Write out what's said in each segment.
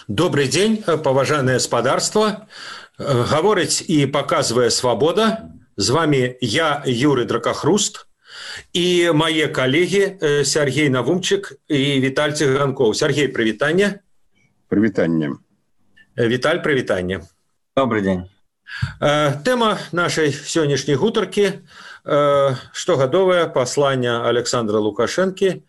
Добрый день, поважанное спадарство. Говорить и показывая свобода. С вами я, Юрий Дракохруст, и мои коллеги Сергей Навумчик и Виталь Цыганков. Сергей, привитание. Привитание. Виталь, привитание. Добрый день. Тема нашей сегодняшней гутарки штогадовое послание Александра Лукашенко,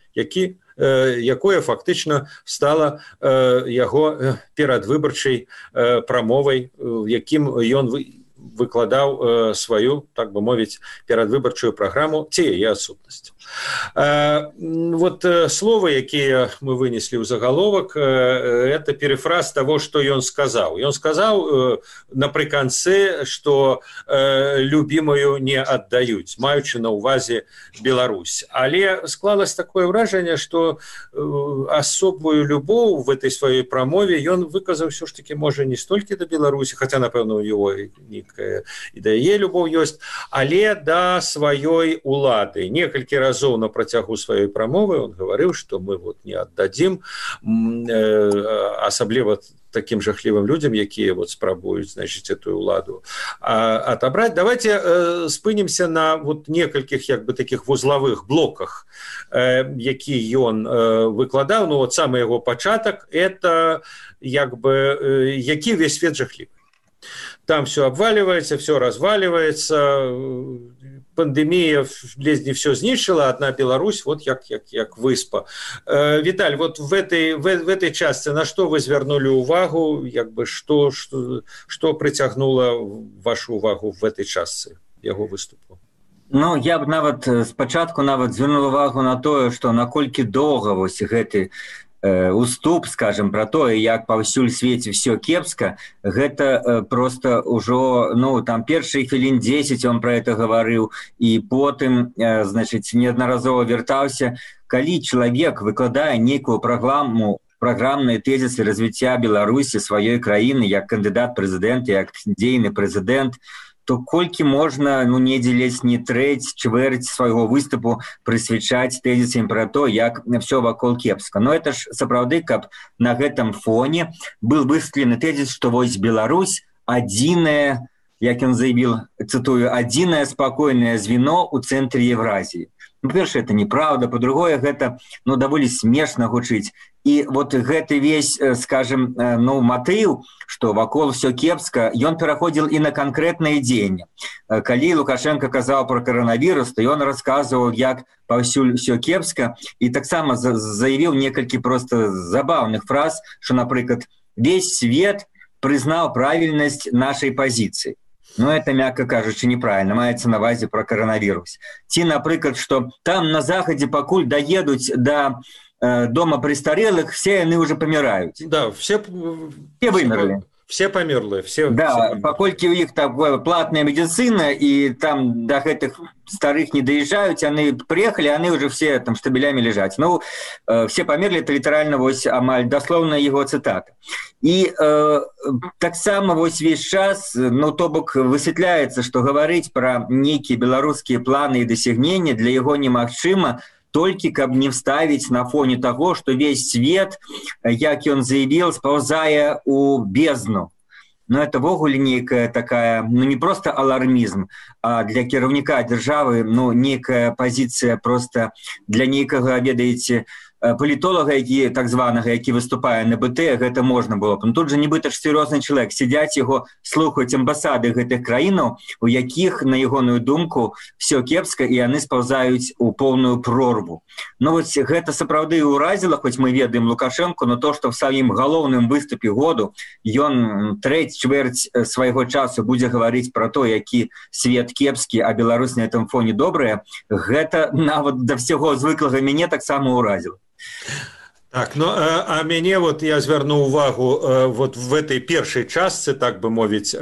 якое фактычна стала яго перадвыбарчай прамовай, якім ён выкладаў сваю, так бы мовіць, перадвыбарчую праграму ці яе адсутнасць. Вот словы, якія мы вынесли ў заголовок, это перефраз того, что ён сказаў. Ён сказаў напрыканцы, что любимую не аддаюць, маючы на увазе Беларусь. Але склалось такое ўражанне, что асобую любоў в этой сваёй прамове ён выказаў все ж таки, можа, не столькі да Беларусі, хотя, напэўна, у его і да яе любоў ёсць, але да сваёй улады. Некалькі разоў на працягу сваёй прамовы он говорил, что мы вот не отдадим, асабліва таким жахлівым людям, якія вот спрабуюць, значит, эту уладу отобрать. Давайте спынимся на вот некалькіх, як бы, таких вузловых блоках, які ён выкладаў. Ну вот самый его пачатак, это як бы які весь свет жахлівы. Там все обваливается, все разваливается, пандемия лезни все знищила, одна Беларусь, вот як выспа. Виталь, вот в этой части на что вы звернули увагу, як бы, что притягнуло вашу увагу в этой части его выступу? Ну, я б нават спачатку звернуў увагу на тое, што наколькі доўга вось гэты уступ, скажем, про тое, як паўсюль свеце все кепска, гэта просто ўжо, ну, там першыя хвілін 10 он про это гаварыў, і потым, значит, неаднаразова вяртаўся. Калі чалавек выкладае нейкую праграмныя тэзісы развіцця Беларусі, сваёй краіны, як кандыдат прэзідэнта, як дзейны прэзідэнт, то колькі можна, ну, недзе ледзь не трэць, чвэрць свайго выступу прысвячаць тэзісам пра то, як все вакол кепска. Но это ж сапраўды, каб на гэтым фоне был высветлены тэзіс, што вось Беларусь адзінае, як ён заявіў, цытую, адзінае спакойнае звено ў цэнтры Евразіі. Па-першае, это неправда, па-другое, гэта, ну, даволі смешна гучыць. І вот гэты весь, скажем, ну, матыў, што вакол все кепска, ён пераходзіл і на канкрэтныя дзеянні. Калі Лукашенко казаў про коронавірус, то ён расказваў, як паўсюль все кепска, і таксама заявіў некалькі просто забаўных фраз, што, напрыклад, весь свет прызнаў правільнасць нашай пазіцыі. Ну, это, мягко кажучи, неправильно. Маецца на увазе про коронавирус. Ці, напрыклад, что там на Захадзе пакуль доедуць до дома престарелых, все они уже помирают. Да, все вымерли. Все померли. Да, паколькі у іх там платная медицина, и там до гэтых старых не доезжают, они приехали, они уже все там штабелями лежать. Ну, все померли, это литерально вось амаль дословно его цитата. И таксама вось весь час, ну, то бок высветляецца, што гаварыць пра нейкія беларускія планы і дасягнення для яго немагчыма, толькі каб не вставіць на фоне таго, што весь свет, як ён заявіў, спаўзае у бездну. Но это вогуле нейкая такая, ну, не просто алармізм, а для кіраўніка дзяржавы, ну, нейкая пазіцыя просто для нейкага, ведаеце, палітолага, які так званага, які выступае на БТ, гэта можна было б. Но тут же нібыта ж сур'ёзны чалавек, сядзяць яго, слухаюць амбасады гэтых краінаў, у якіх, на ягоную думку, все кепска, і яны спаўзаюць у поўную прорву. Ну, вось гэта сапраўды ўразіла, хоць мы ведаем Лукашенко, но то, што в сваім галоўным выступе году ён чвэрць свайго часу будзе гаварыць пра то, які свет кепскі, а Беларусь на этом фоне добрая, гэта нават да ўсяго звыклага мяне таксама ўразіла. Так, ну, а мяне вот я звярну увагу вот в этой першай частцы, так бы мовіць,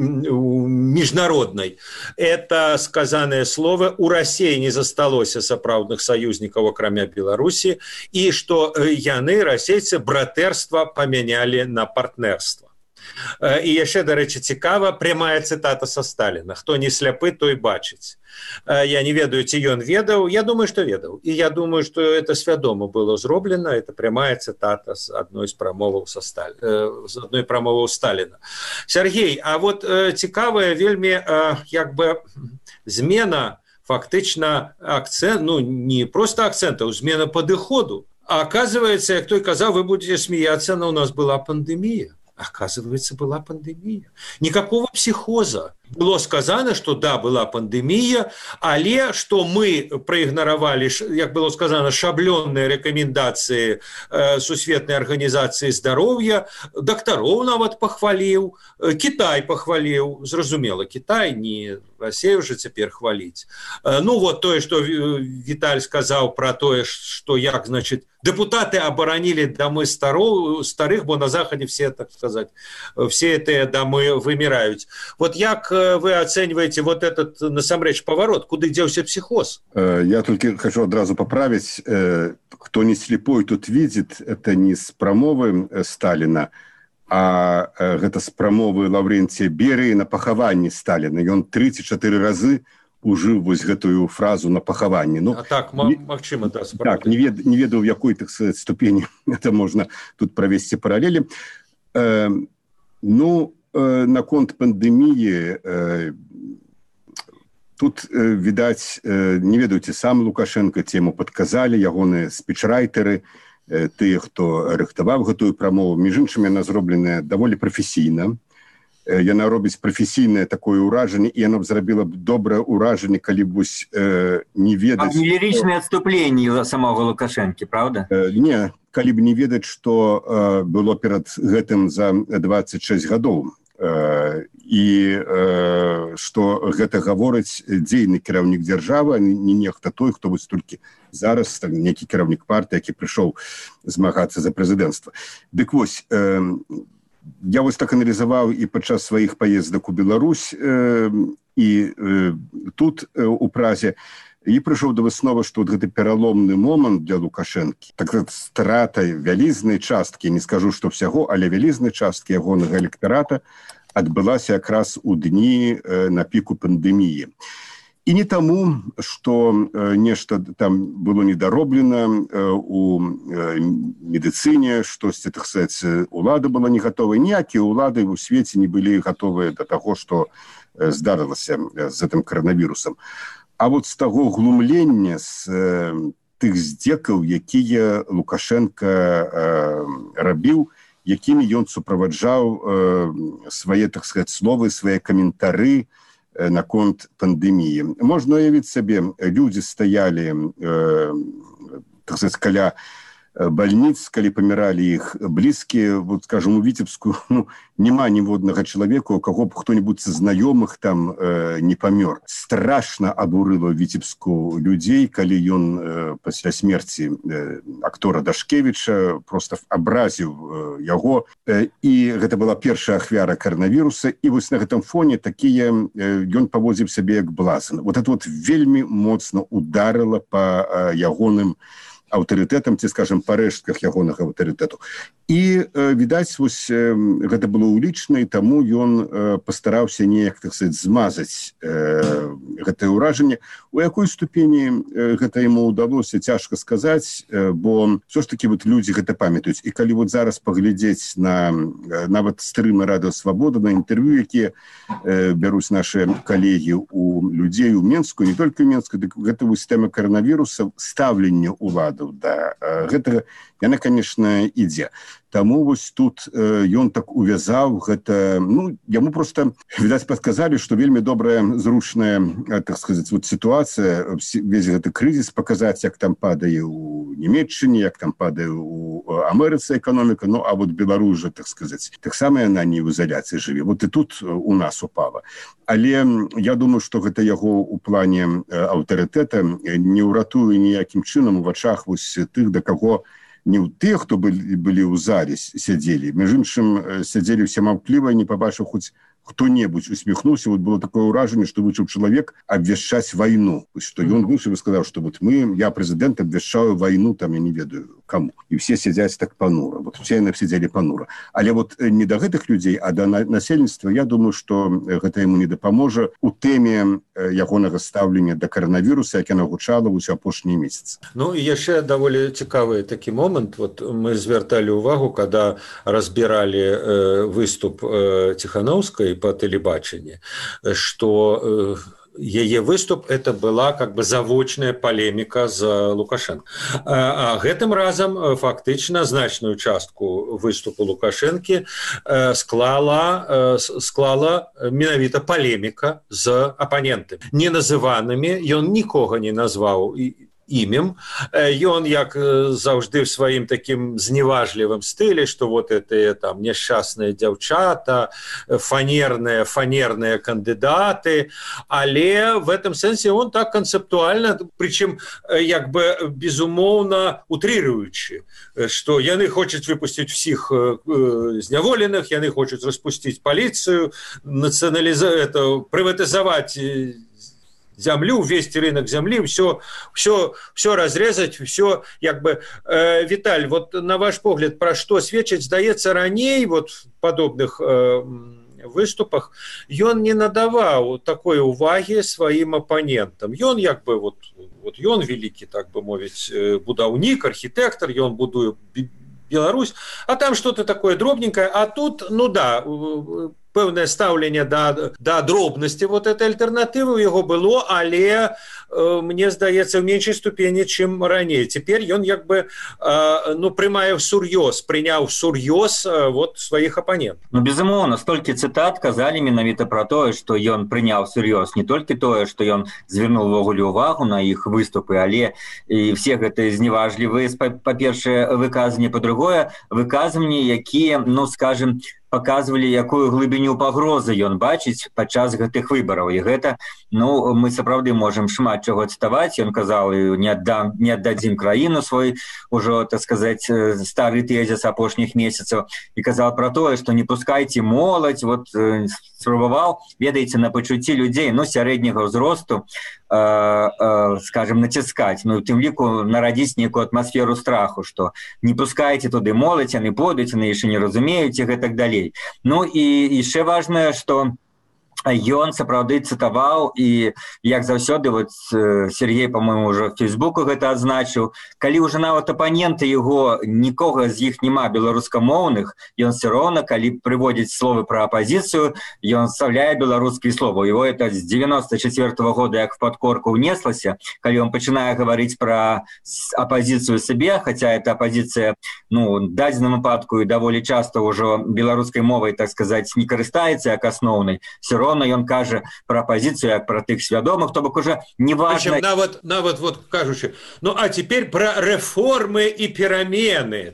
міжнароднай. Это сказанае слово: у России не засталося сапраўдных саюзнікаў, акрамя Беларусі, і што яны, расейцы, братэрства памянялі на партнерство. І яшчэ, дарэчы, цікава прямая цытата са Сталіна: хто не сляпы, той бачыць. Я не ведаю, ці ён ведаў. Я думаю, што ведаў. І я думаю, што это свядома было зроблена. Это прямая цытата з адной з прамоваў Сталіна. Сергей, а вот цікавая вельмі як бы змена фактычна акцент, ну не просто акцентаў, змена падыходу. А оказывается, як той казаў, вы будете смеяться, но у нас была пандемия. Оказывается, была пандемия. Никакого психоза. Было сказано, что да, была пандемия, але что мы проигнорировали, как было сказано, шаблонные рекомендации Сусветной организации здоровья, докторов нават похвалил, Китай похвалил, зразумела, Китай, не Россия уже теперь хвалить. Ну вот то, что Виталий сказал про то, что як, значит, депутаты оборонили домы старых, бо на Заходе все, так сказать, все эти домы вымирают. Вот як вы оцениваете вот этот, насамрэч, поворот? Куда делся психоз? Я только хочу одразу поправить. Кто не слепой, тот видит. Это не с промовы Сталина, а это с промовы Лаврентия Берии на пахаванні Сталина. И он 34 разы ужил вось гэтую фразу на пахаванні. Ну, а так, магчыма, да, так, не ведаю, в якой, так сказать, ступени это можно тут провести параллели. Ну, наконт пандемии, тут, видать, не ведаеце, сам Лукашенко тему подказали, ягоныя спичрайтеры, тыя, хто рыхтаваў гэтую прамову. Між іншым, яна зробленая даволі прафесійна. Яна робіць прафесійнае такое ўражанне, і яна б зрабіла б добрае ўражанне, калі б не ведаць... Лірычнае адступленне самого Лукашэнкі, правда? Не, калі б не ведаць, што было перад гэтым за 26 гадоў. І што гэта гаворыць дзейны кіраўнік дзяржавы, а не нехта той, хто вось толькі зараз, некі кіраўнік партыі, які прыйшоў змагацца за прэзідэнцтва. Дык вось, я вось так аналізаваў і падчас сваіх паездак у Беларусь, і тут у Празе, і прыйшоў да высновы, што гэты пераломны момант для Лукашэнкі, так стратай вялізнай часткі, не скажу, што ўсяго, але вялізнай часткі ягонага электарата адбылася якраз у дні на піку пандэміі. І не таму, што нешта там было недароблена у медыцыне, штосьці, так сказаць, улада была не гатовая. Ніякія улады ў свеце не былі гатовыя да таго, што здарылася з гэтым каранавірусам. А вот з таго глумлення, з тых здзекаў, якія Лукашенко рабіў, якімі ён суправаджаў свае, так сказаць, словы, свае каментары наконт пандэміі. Можна уявіць сабе, людзі стаялі, так сказаць, каля бальніц, калі паміралі іх блізкія, вот, скажем, у Віцебску, ну, няма ніводнага чалавека, у каго б хто-нибудь са знаёмых там не памёр. Страшна абурыла Віцебску людзей, калі ён пасля смерці актора Дашкевіча просто абразіў яго. І гэта была першая ахвяра каранавіруса, і вось на гэтым фоне такія ён паводзіў сябе як блазан. Вот это вот вельмі моцна ударыла па ягоным аўтарытэтам, ці, скажем, па рэштках ягонага аўтарытэту. І, відаць, вось, гэта было улічна, і таму ён пастараўся неяк, так сказаць, змазаць гэтае ўражанне. У якой ступені гэта яму ўдалося, цяжка сказаць, бо ўсё ж такі вот людзі гэта памятаюць. І калі вот зараз паглядзець на нават стрымы Радыё Свабода, на інтэрв'ю, якія бяруць нашы калегі у людзей у Менску, не толькі ў Менску, дык гэта вось тэма каранавіруса, стаўленне ўладаў да гэтага, яна, конечно, ідзе. Таму вось тут ён так увязаў гэта, ну, яму просто, відаць, падказалі, што вельмі добрая, зручная, так сказаць, вот сітуацыя, весь гэты крызіс паказаць, як там падае у Нямецчыне, як там падае у Амерыцы эканоміка, ну, а вот Беларусь жа, так сказаць, таксама яна не в изоляцыі жыве. Вот і тут у нас упала. Але я думаю, што гэта яго у плане аўтарытэта не ўратуе ніякім чынам у вачах вось тых, да каго не ў тых, хто былі ў зале сядзелі. Між іншым, сядзелі ўсе маўкліва, не пабачыў хоць кто-нибудь усмехнулся, вот было такое уражение, что вышел человек обвещать войну. Что он вышел и сказал, что вот я президент, обвещаю войну, там, я не ведаю кому. И все сидят так понуро. Вот все сидели понуро. Але вот не до этих людей, а до насельніцтва, я думаю, что это ему не дапаможа у теме ягонага ставлення да коронавируса, яке нагучало ў апошнія месяцы. Ну і яшчэ даволі цікавы такі момант. Вот мы звярталі ўвагу, когда разбіралі выступ Тихановскай по тэлебачанні, что яе выступ это была как бы завочная полемика за Лукашенко. А гэтым разам фактычна значную частку выступу Лукашэнкі склала менавіта полемика з апанентамі неназыванымі. Ён нікога не назваў імем. Ён, як заўжды, в сваім такім зневажлівым стылі, што вот это там няшчасныя дзяўчата, фанерныя кандыдаты, але в этом сэнсе он так канцэптуальна, прычым як бы безумоўна утрыруючы, што яны хочуць выпусціць усіх зняволеных, яны хочуць распусціць паліцыю, прыватызаваць землю, весь рынок земли, все разрезать, все как бы. Виталь, вот на ваш погляд, про что сведчыць, здаецца, раней вот в подобных выступах ён не надаваў такой уваги своим оппонентам. Ён як бы вот ён великий, так бы мовіць, будаўнік, архитектор, ён будуе Беларусь, а там что-то такое дробненькое, а тут, ну да, пэўнае стаўленне да дробнасці вот этой альтэрнатывы ў яго было, але мне здаецца, в меншай ступені, чым раней. Цяпер ён як бы прыняў сур'ёз вот сваіх апанентаў. Ну, безумоўна, столькі цытат казалі менавіта пра тое, што ён прыняў сур'ёз не толькі тое, што ён звярнуў увогуле ўвагу на іх выступы, але і все гэтыя зневажлівыя, па-першае, выказванні, па-другое, выказванні, якія, ну, скажем, показывали, якую глыбіню пагрозы ён бачыць падчас гэтых выбараў. І гэта, ну, мы сапраўды можам шмат чаго цытаваць. Ён казаў, не аддадзім краіну свой, ужо, так сказаць, стары тэзіс апошніх месяцаў. І казаў пра тое, што не пускайце моладзь, вот спрабаваў, ведаеце, на пачуцці людзей, ну, сярэдняга ўзросту, скажем, націскаць, ну, тым ліку нарадзіць нейкую атмасферу страху, што не пускайце туды моладзь, яны пойдуць, яны яшчэ не разумеюць і гэтак далей. Ну і яшчэ важнае, што ён сапраўды цытаваў, і як заўсёды, вот Сергей, по-моему, уже в Фейсбуку гэта адзначыў, калі ўжо нават апаненты яго, нікога з іх няма беларускамоўных, ён все роўна, калі прыводзіць словы пра апозіцыю, ён вставляе беларускія словы. Его это з 94-го года як в подкорку ўнеслася, калі он пачынае гаварыць пра апозіцыю сабе, хотя эта апозіцыя, ну, в дадзеным выпадку і даволі часта ўжо беларускай мовай, так сказаць, не карыстаецца як асноўнай, все роўна ён кажа пра апозіцыю як пра тых свядомых, то бок уже не важна. Нават вот кажучы, ну а теперь пра рэформы і перамены.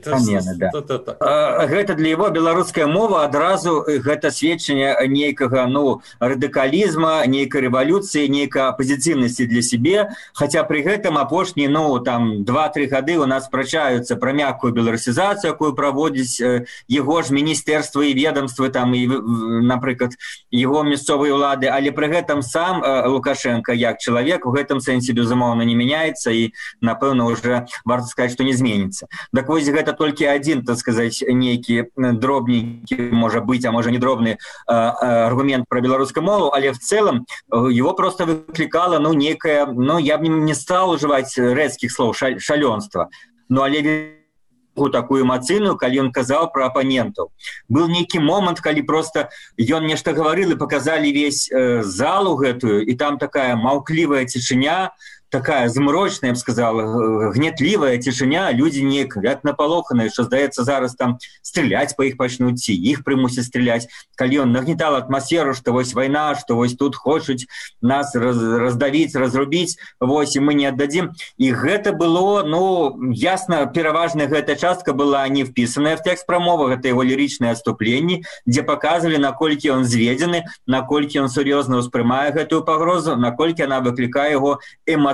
Гэта для яго беларуская мова адразу гэта сведчанне нейкага, ну, радыкалізма, нейкай рэвалюцыі, нейкай апозіцыйнасці для сябе, хаця пры гэтым апошнія, ну, там 2-3 гады у нас спрачаюцца пра мяккую беларусізацыю, якую праводзіць яго ж міністэрства і ведомствы, там, і, напрыклад, яго мясцовыя ўлады, але пры гэтым сам Лукашенко як чалавек у гэтым сэнсе безумоўна не мяняецца, і напэўна уже варта сказаць, што не зменіцца. Так вось гэта толькі адзін, так сказаць, нейкі дробненькі, можа быць, а можа не дробны аргумент пра беларускую мову, але в целом его просто выклікала, ну, некая, ну, я б не стал ужываць рэдкіх слоў, шалёнства, ну, але такую эмацыйную, калі ён казаў пра апанентаў. Был нейкі момант, калі просто ён нешта гаварыў і паказалі весь залу гэтую, і там такая маўклівая цішыня, такая змрочная, я б сказала, гнетлівая цішыня, людзі неяк як напалоханыя, што, здаецца, зараз там стреляць па іх пачнуць, ці іх прымусяць стреляць. Калі ён нагнетал атмасферу, што вось вайна, што вось тут хочуць нас раздавіць, разрубіць, вось, і мы не аддадзім. І гэта было, ну, ясна, пераважная гэта частка была не впісаная в тэкст прамовы, гэта яго лірычныя адступленні, дзе паказвалі, наколькі ён зведзены, наколькі ён сур'ёзна ўспрымае гэтую пагрозу, наколькі яна выклікае яго эмацыйнасць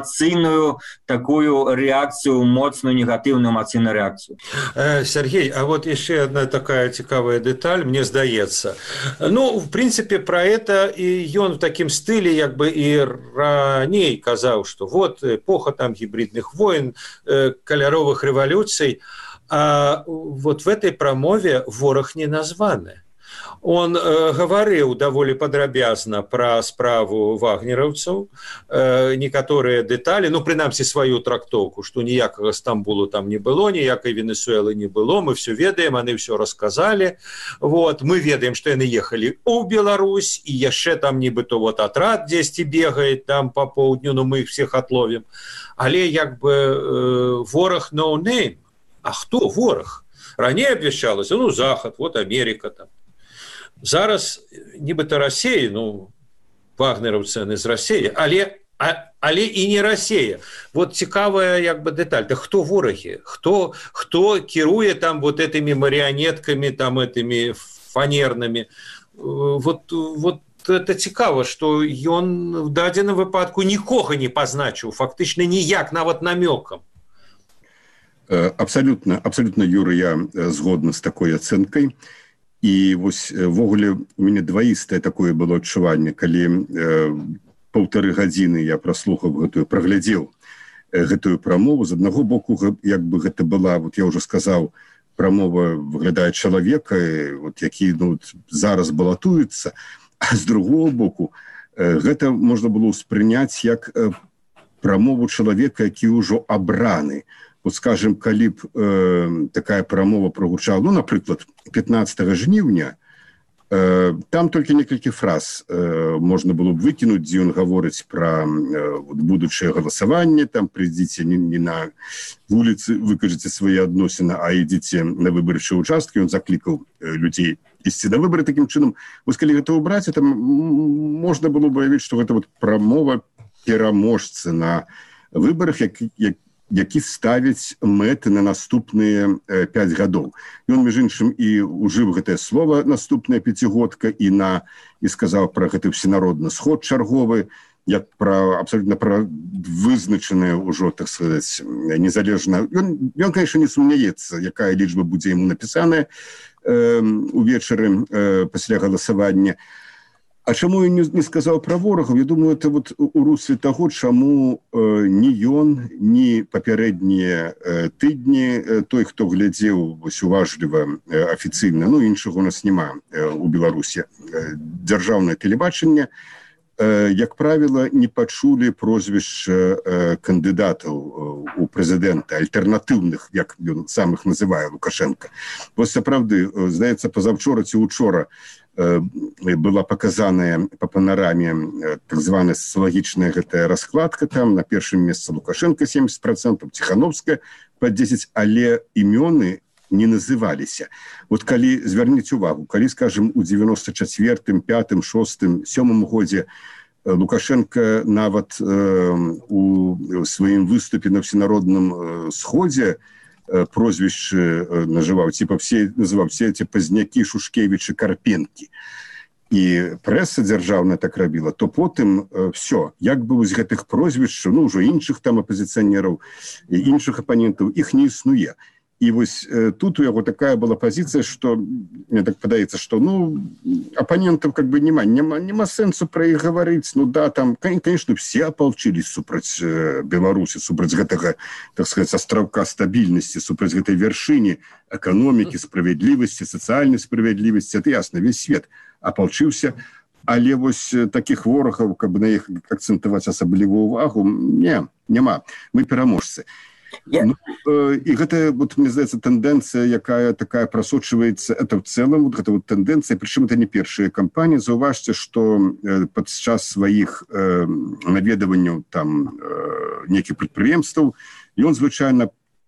эмацыйную такую реакцию, моцную негативную эмацыйную реакцию. Сергей, а вот еще одна такая цікавая деталь, мне здаецца. Ну, в принципе, про это и ён в таким стиле, как бы и раней казаў, что вот эпоха там гибридных войн, каляровых революций, а вот в этой промове ворог не названы. Он говорил довольно падрабязна про справу вагнераўцаў, некаторыя детали, ну, прынамсі сваю трактовку, что ніякага Стамбулу там не было, ніякай Венесуэлы не было, мы все ведаем, они все рассказали. Вот, мы ведаем, что они ехали у Беларусь, и яшчэ там нібыто вот отряд дзесьці бегает там по поўдню, но мы их всех отловим. Але як бы ворог no name. А кто ворог? Ранее обвещалось, ну, Захад, вот Америка там. Зараз нібыта Расія, ну, вагнераўцы з Расіі, але і не Расія. Вот цікавая як бы деталь. Да хто ворагі? Хто кіруе там вот этими марионетками, там этими фанерными? Вот это цікава, што ён в дадзеным выпадку нікога не пазначыў, фактычна ніяк, нават намёкам. Абсолютно, Юра, я згодна з такой ацэнкай. І вось ввогуле у мяне дваістае такое было адчуванне, калі 1,5 гадзіны я праглядзеў гэтую прамову. З аднаго боку, як бы гэта была, вот я ўжо сказаў, прамова выглядае чалавека, вот, які ну, зараз балатуецца, а з другого боку, гэта можна было ўспрыняць як прамову чалавека, які ўжо абраны. Вот, скажем, калі б такая прамова прогучала, ну, напрыклад, 15 жніўня, там толькі некалькі фраз можна было б выкінуць, дзе ён гаворыць пра будучае галасаванне, там прыйдзіце не на вуліцы, выкажыце свае адносіны, а ідзіце на выбарчыя участкі. Ён заклікаў людзей ісці на выбары такім чынам. Вось калі гэта ўбраць, там можна было б уявіць, што гэта вот прамова пераможцы на выбарах, які ставіць мэты на наступныя 5 гадоў. Ён, між іншым, і ўжыў гэтае слова наступная пяцігодка і сказаў пра гэты всенародны сход чарговы, як абсолютно пра вызначанае ўжо, так сказаць, незалежна. Ён, конечно, не сумняецца, якая лічба будзе яму напісаная увечары пасля галасавання. А чаму ён не сказаў пра ворагаў? Я думаю, это вот у русле таго, чаму ні ён, ні папярэднія тыдні, той, хто глядзеў уважліва афіцыйна, ну, іншага у нас няма у Беларусі, дзяржаўнае тэлебачанне, як правіла, не пачулі прозвішча кандыдатаў у прэзідэнта, альтэрнатыўных, як ён сам іх называе, Лукашенко. Вось сапраўды, здаецца, пазаўчора ці учора была показаная по панораме так званая социологичная гэтая раскладка, там на першым месцы Лукашенко 70%, Тихановская под 10%, але імёны не называліся. Вот калі, звярніце увагу, калі, скажем, у 94-м, 5-м, 6-м, 7-м годзе Лукашенко нават у сваім выступе на всенародным сходзе прозвішчы называў, называў все эти пазнякі, Шушкевічы, Карпенкі. І прэса дзяржаўная так рабіла, то потым все, як бы з гэтых прозвішчаў, ну, ўжо іншых там апозіцыянераў, іншых апанентаў, іх не існуе. І вось тут у яго такая была пазіцыя, што, мне так падаецца, што, ну, апанентаў как бы няма сэнсу пра іх гаварыць. Ну да, там, конечно, все апалчылись супраць Беларусі, супраць гэтага, так сказать, астравка стабільнасці, супраць гэтай вяршыні эканомікі, справядлівасці, сацыяльнай справядлівасці. Это ясна, весь свет апалчыўся. Але вось такіх ворагаў, каб на іх акцэнтаваць асаблівую увагу, няма. Мы пераможцы. Ну, і гэта, вот, мне здаецца, тэндэнцыя, якая такая прасочваецца, это в целом, вот гэта вот тэндэнцыя, прычым это не першая кампанія. Заўважце, што падчас сваіх наведаванняў там нейкіх прадпрыемстваў ён звычайна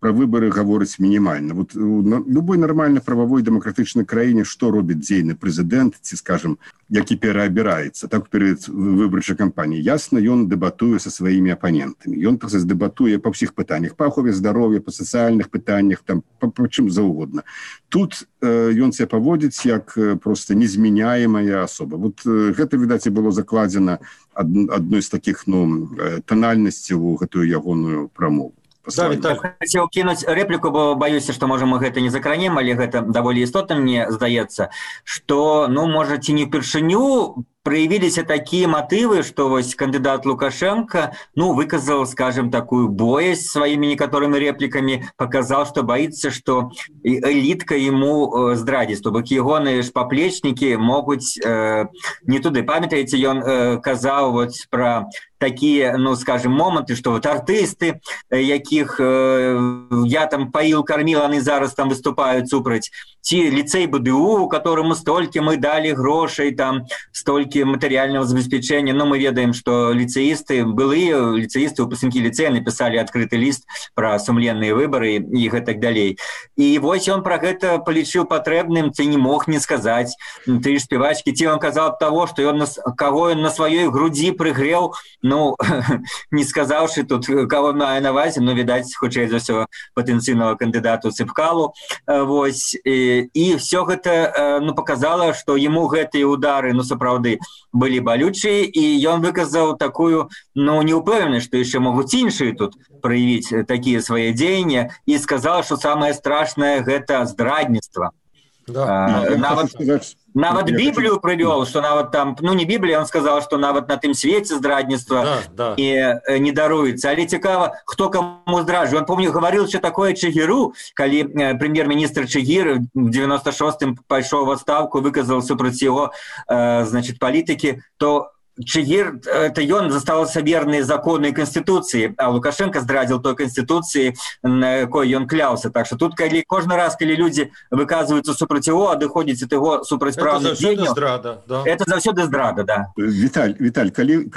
про выборы гаворыць мінімальна. Вот у любой нармальна прававой дэмакратычнай краіне што робіць дзейны прэзідэнт, ці, скажам, які пераабіраецца так перад выбарчай кампаніяй. Ясна, ён дэбатуе са сваімі апанентамі. Ён дэбатуе па ўсіх пытаннях, па ахове здароўя, па сацыяльных пытаннях, там, па чым заўгодна. Тут ён себе паводзіць як просто незменяемая асоба. Вот гэта, відаць, і было закладзена адной з такіх тональнасцяў у гэтую ягоную прамову. Да, хотел кинуть реплику, бо боюсь, что, может, мы это не закранем, але это довольно істотно, мне здаецца, что, может, и не впершыню проявились такие мотивы, что вот кандидат Лукашенко, выказал, скажем, такую боязнь своими некоторыми репликами, показал, что боится, что элитка ему здрадит, чтобы егоные поплечники могут не туда. Памятаете, он казал вот про такие, скажем, моменты, что вот артисты, яких я там поил, кормил, они зараз там выступают супрать, те лицей БДУ, которому столько мы дали грошей, там столько материального забеспечения, но мы ведаем, что лицеисты, былые лицеисты, выпускники лицея написали открытый лист про сумленные выборы и так далее. И вот он про это полечил потребным, ты не мог не сказать, ты спевачки, те он казал того, что он кого он на своей груди пригрел, не сказавши тут, кого мае на вазе, видать, хутчэй за ўсё патэнцыйнага кандыдату Цыпкалу. И все это показало, что ему гэтые удары, сапраўды, были болючие, и он выказал такую, неупевненность, что еще могут іншие тут проявить такие свои деяния, и сказал, что самое страшное – это здрадничество. Да. Нават Библию привел, что нават там, не Библия, он сказал, что нават на тым свете здрадництва не даруется. Але цікаво, кто кому здраджу. Он, помню, говорил еще такое Чигиру, коли премьер-министр Чигир в 96-м пошел в отставку, выказал супротив его, политики, то Чигир, это он застался верные законы и конституции, а Лукашенко здрадил той конституции, на кой он клялся. Так что тут, каждый раз, когда люди выказываются супротив его, а доходит от его супротивправных деяний, это завсёды здрада, да. Віталь,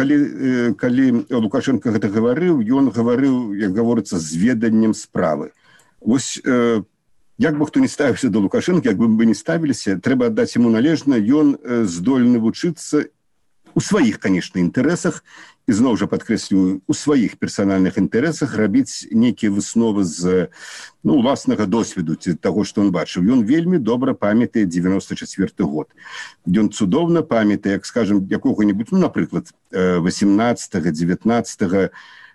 калі Лукашенко гэта гаварыў, ён гаварыў, як гаворыцца, з веданнем справы. Вось як бы хто не ставіўся до Лукашенко, як бы мы не ставіліся, трэба аддаць яму належна, ён здольны вучыцца у сваіх, конечно, інтарэсах, і зноў жа падкрэсліваю, у сваіх персанальных інтарэсах рабіць нейкія высновы з уласнага досведу таго, што ён бачыў. Ён вельмі добра памятае 94 год. Ён цудоўна памятае, як, скажем, якога-небудзь, напрыклад, 18, 19,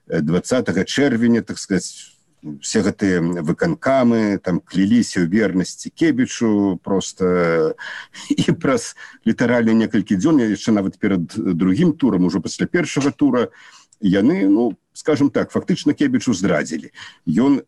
20 чэрвеня, так сказать, все гэтыя выканкамы там кляліся ў вернасці Кебічу просто і праз літаральна некалькі дзён, яшчэ нават перад другім турам, ужо пасля першага тура, яны, скажем так, фактычна Кебічу здрадзілі. Ён,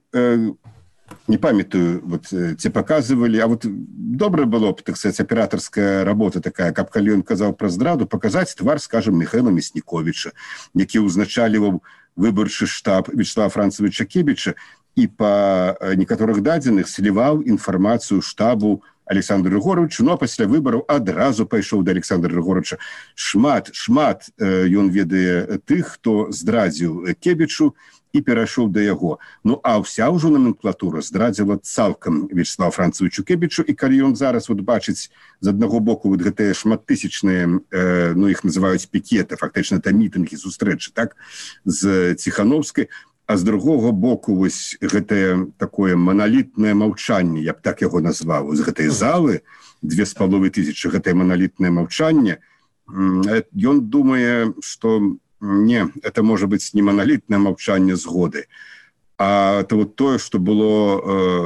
не памятаю, ці паказывалі, а добра было б, так сказать, аператарская работа такая, каб калі ён казаў пра здраду, паказаць твар, скажем, Михайла Мясніковіча, які ўзначальваў выбарчы штаб Вячеслава Францевича Кебіча і па некаторых дадзеных сліваў інфармацыю штабу Александру Григоровичу, а пасля выбараў адразу пайшоў да Александра Григоровича. Шмат ён ведае тых, хто здрадзіў Кебічу і перайшоў да яго. А ўся ўжо номенклатура здрадзіла цалкам Вячеславу Францевичу Кебічу, і калі ён зараз бачыць з аднаго боку гэтыя шматтысячныя, іх называюць пікеты, фактычна это мітынгі, сустрэчы, так, з Ціхановскай, а з другого боку вось гэтае такое маналітнае маўчанне, я б так яго назваў, з гэтай залы 2500, гэтае маналітнае маўчанне, ён думае, што не, это может быть не монолитное молчание сгоды, а это тое, что было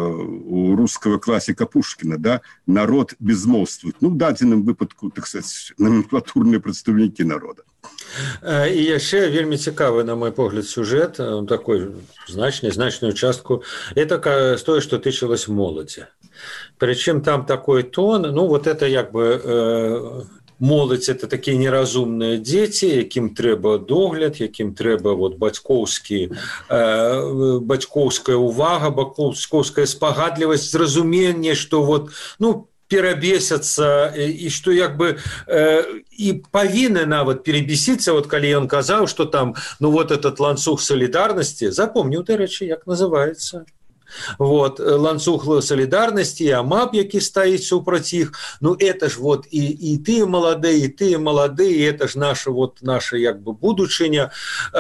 у русского классика Пушкина, да, народ безмолвствует. В дадзеным выпадку, так сказать, номенклатурные представники народа. І яшчэ вельмі цікавы, на мой погляд, сюжет, такой значную частку, это тое, что тычылось моладзі. Причем там такой тон, это як бы... Моладзь – это такія неразумныя дзеці, якім трэба догляд, якім трэба бацькоўская ўвага, бацькоўская спагадлівасць, зразуменне, што перабесяцца, і што як бы і павінны нават перебесіцца, калі ён казаў, што там, этот ланцуг салідарнасці, запомніў, дарэчы, як называецца. вот, ланцуг солідарнасці і АМАП, які стаіць супраць іх. Ну это ж вот і тыя маладыя, і тыя маладыя, это ж наша як бы будучыня.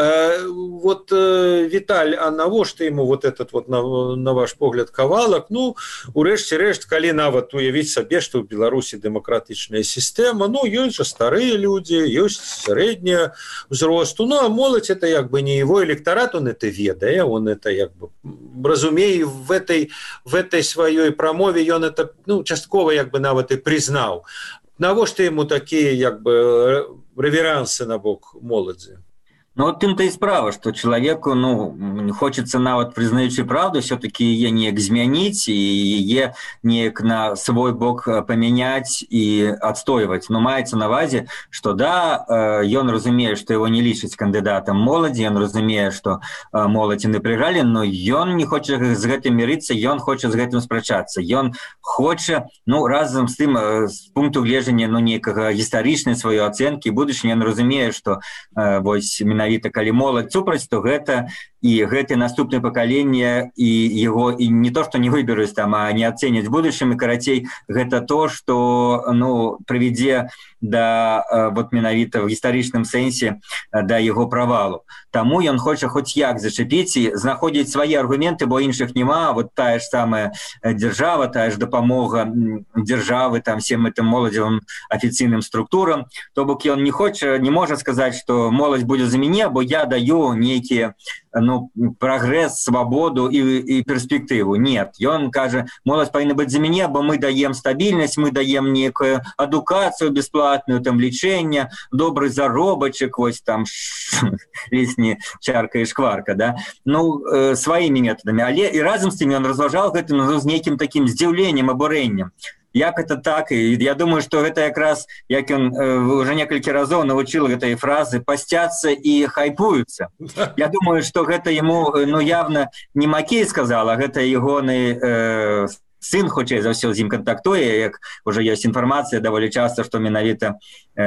Вот Віталь, а навошта ему вот этот вот на ваш погляд кавалак? Ну урэшце рэшт, калі нават уявіць сабе, што ў Беларусі дэмакратычная сістэма, ну ёсць жа старыя людзі, ёсць сярэдняя ўзросту, ну а моладзь это як бы не его электорат, он это ведае, он это як бы разумее, в этой своей промове ён это, ну, часткова як бы нават і признаў. Навошта ему такія як бы реверансы на бок моладзі? Ну, вот тым-то і справа, што чалавеку, ну, хочацца нават прызнаючы правду, все-таки яе неяк змяніць і яе неяк на свой бок памяняць і адстойваць. Но маецца на ўвазе, што да, ён разумее, што яго не лічаць кандыдатам моладзі, ён разумее, што моладзь не прыгралі, но ён не хоча з гэтым мірыцца, ён хоча з гэтым спрачацца. Ён хоча, ну, разам з тым, з пункту гледжання, ну, нейкага гістарычнай сваёй ацэнкі будучыні, ён разумее, што вось менавіта калі моладзь супраць, то гэта і гэтае наступнае пакаленне і яго і не то, што не выберуць там, а не ацэняць будучым, і карацей, гэта то, што, ну, прывядзе да вот менавіта в гістарычным сэнсе да яго правалу. Таму ён хоча хоць як зачапіць і знаходзіць свае аргументы, бо іншых няма. Вот тая ж самая дзяржава, тая ж дапамога дзяржавы там всем этим моладзевым афіцыйным структурам. То бок ён не хоча, не можа сказаць, што моладзь будзе за мяне, бо я даю нейкія, ну, прагрэс, свабоду і перспектыву. Нет, ён кажа, моладзь павінна быць за мяне, бо мы даем стабільнасць, мы даем некую адукацыю бесплатную, там лечение, добрый заробочек, вось там лесні чарка і шкварка, да? Ну, сваімі методамі. Але і разам з тым ён разважаў гэтым, ну, з нейкім такім здзіўленнем, абурэннем. Як это так? І я думаю, што гэта якраз, як ён уже некалькі разоў навучыў гэтай фразы, пасцяцца і хайпуюцца. Я думаю, што гэта яму, ну, явна не Макей сказал, а гэта ягоны сын, хутчэй за ўсё, з ім кантактуе, як уже ёсць інфармацыя даволі часта, што менавіта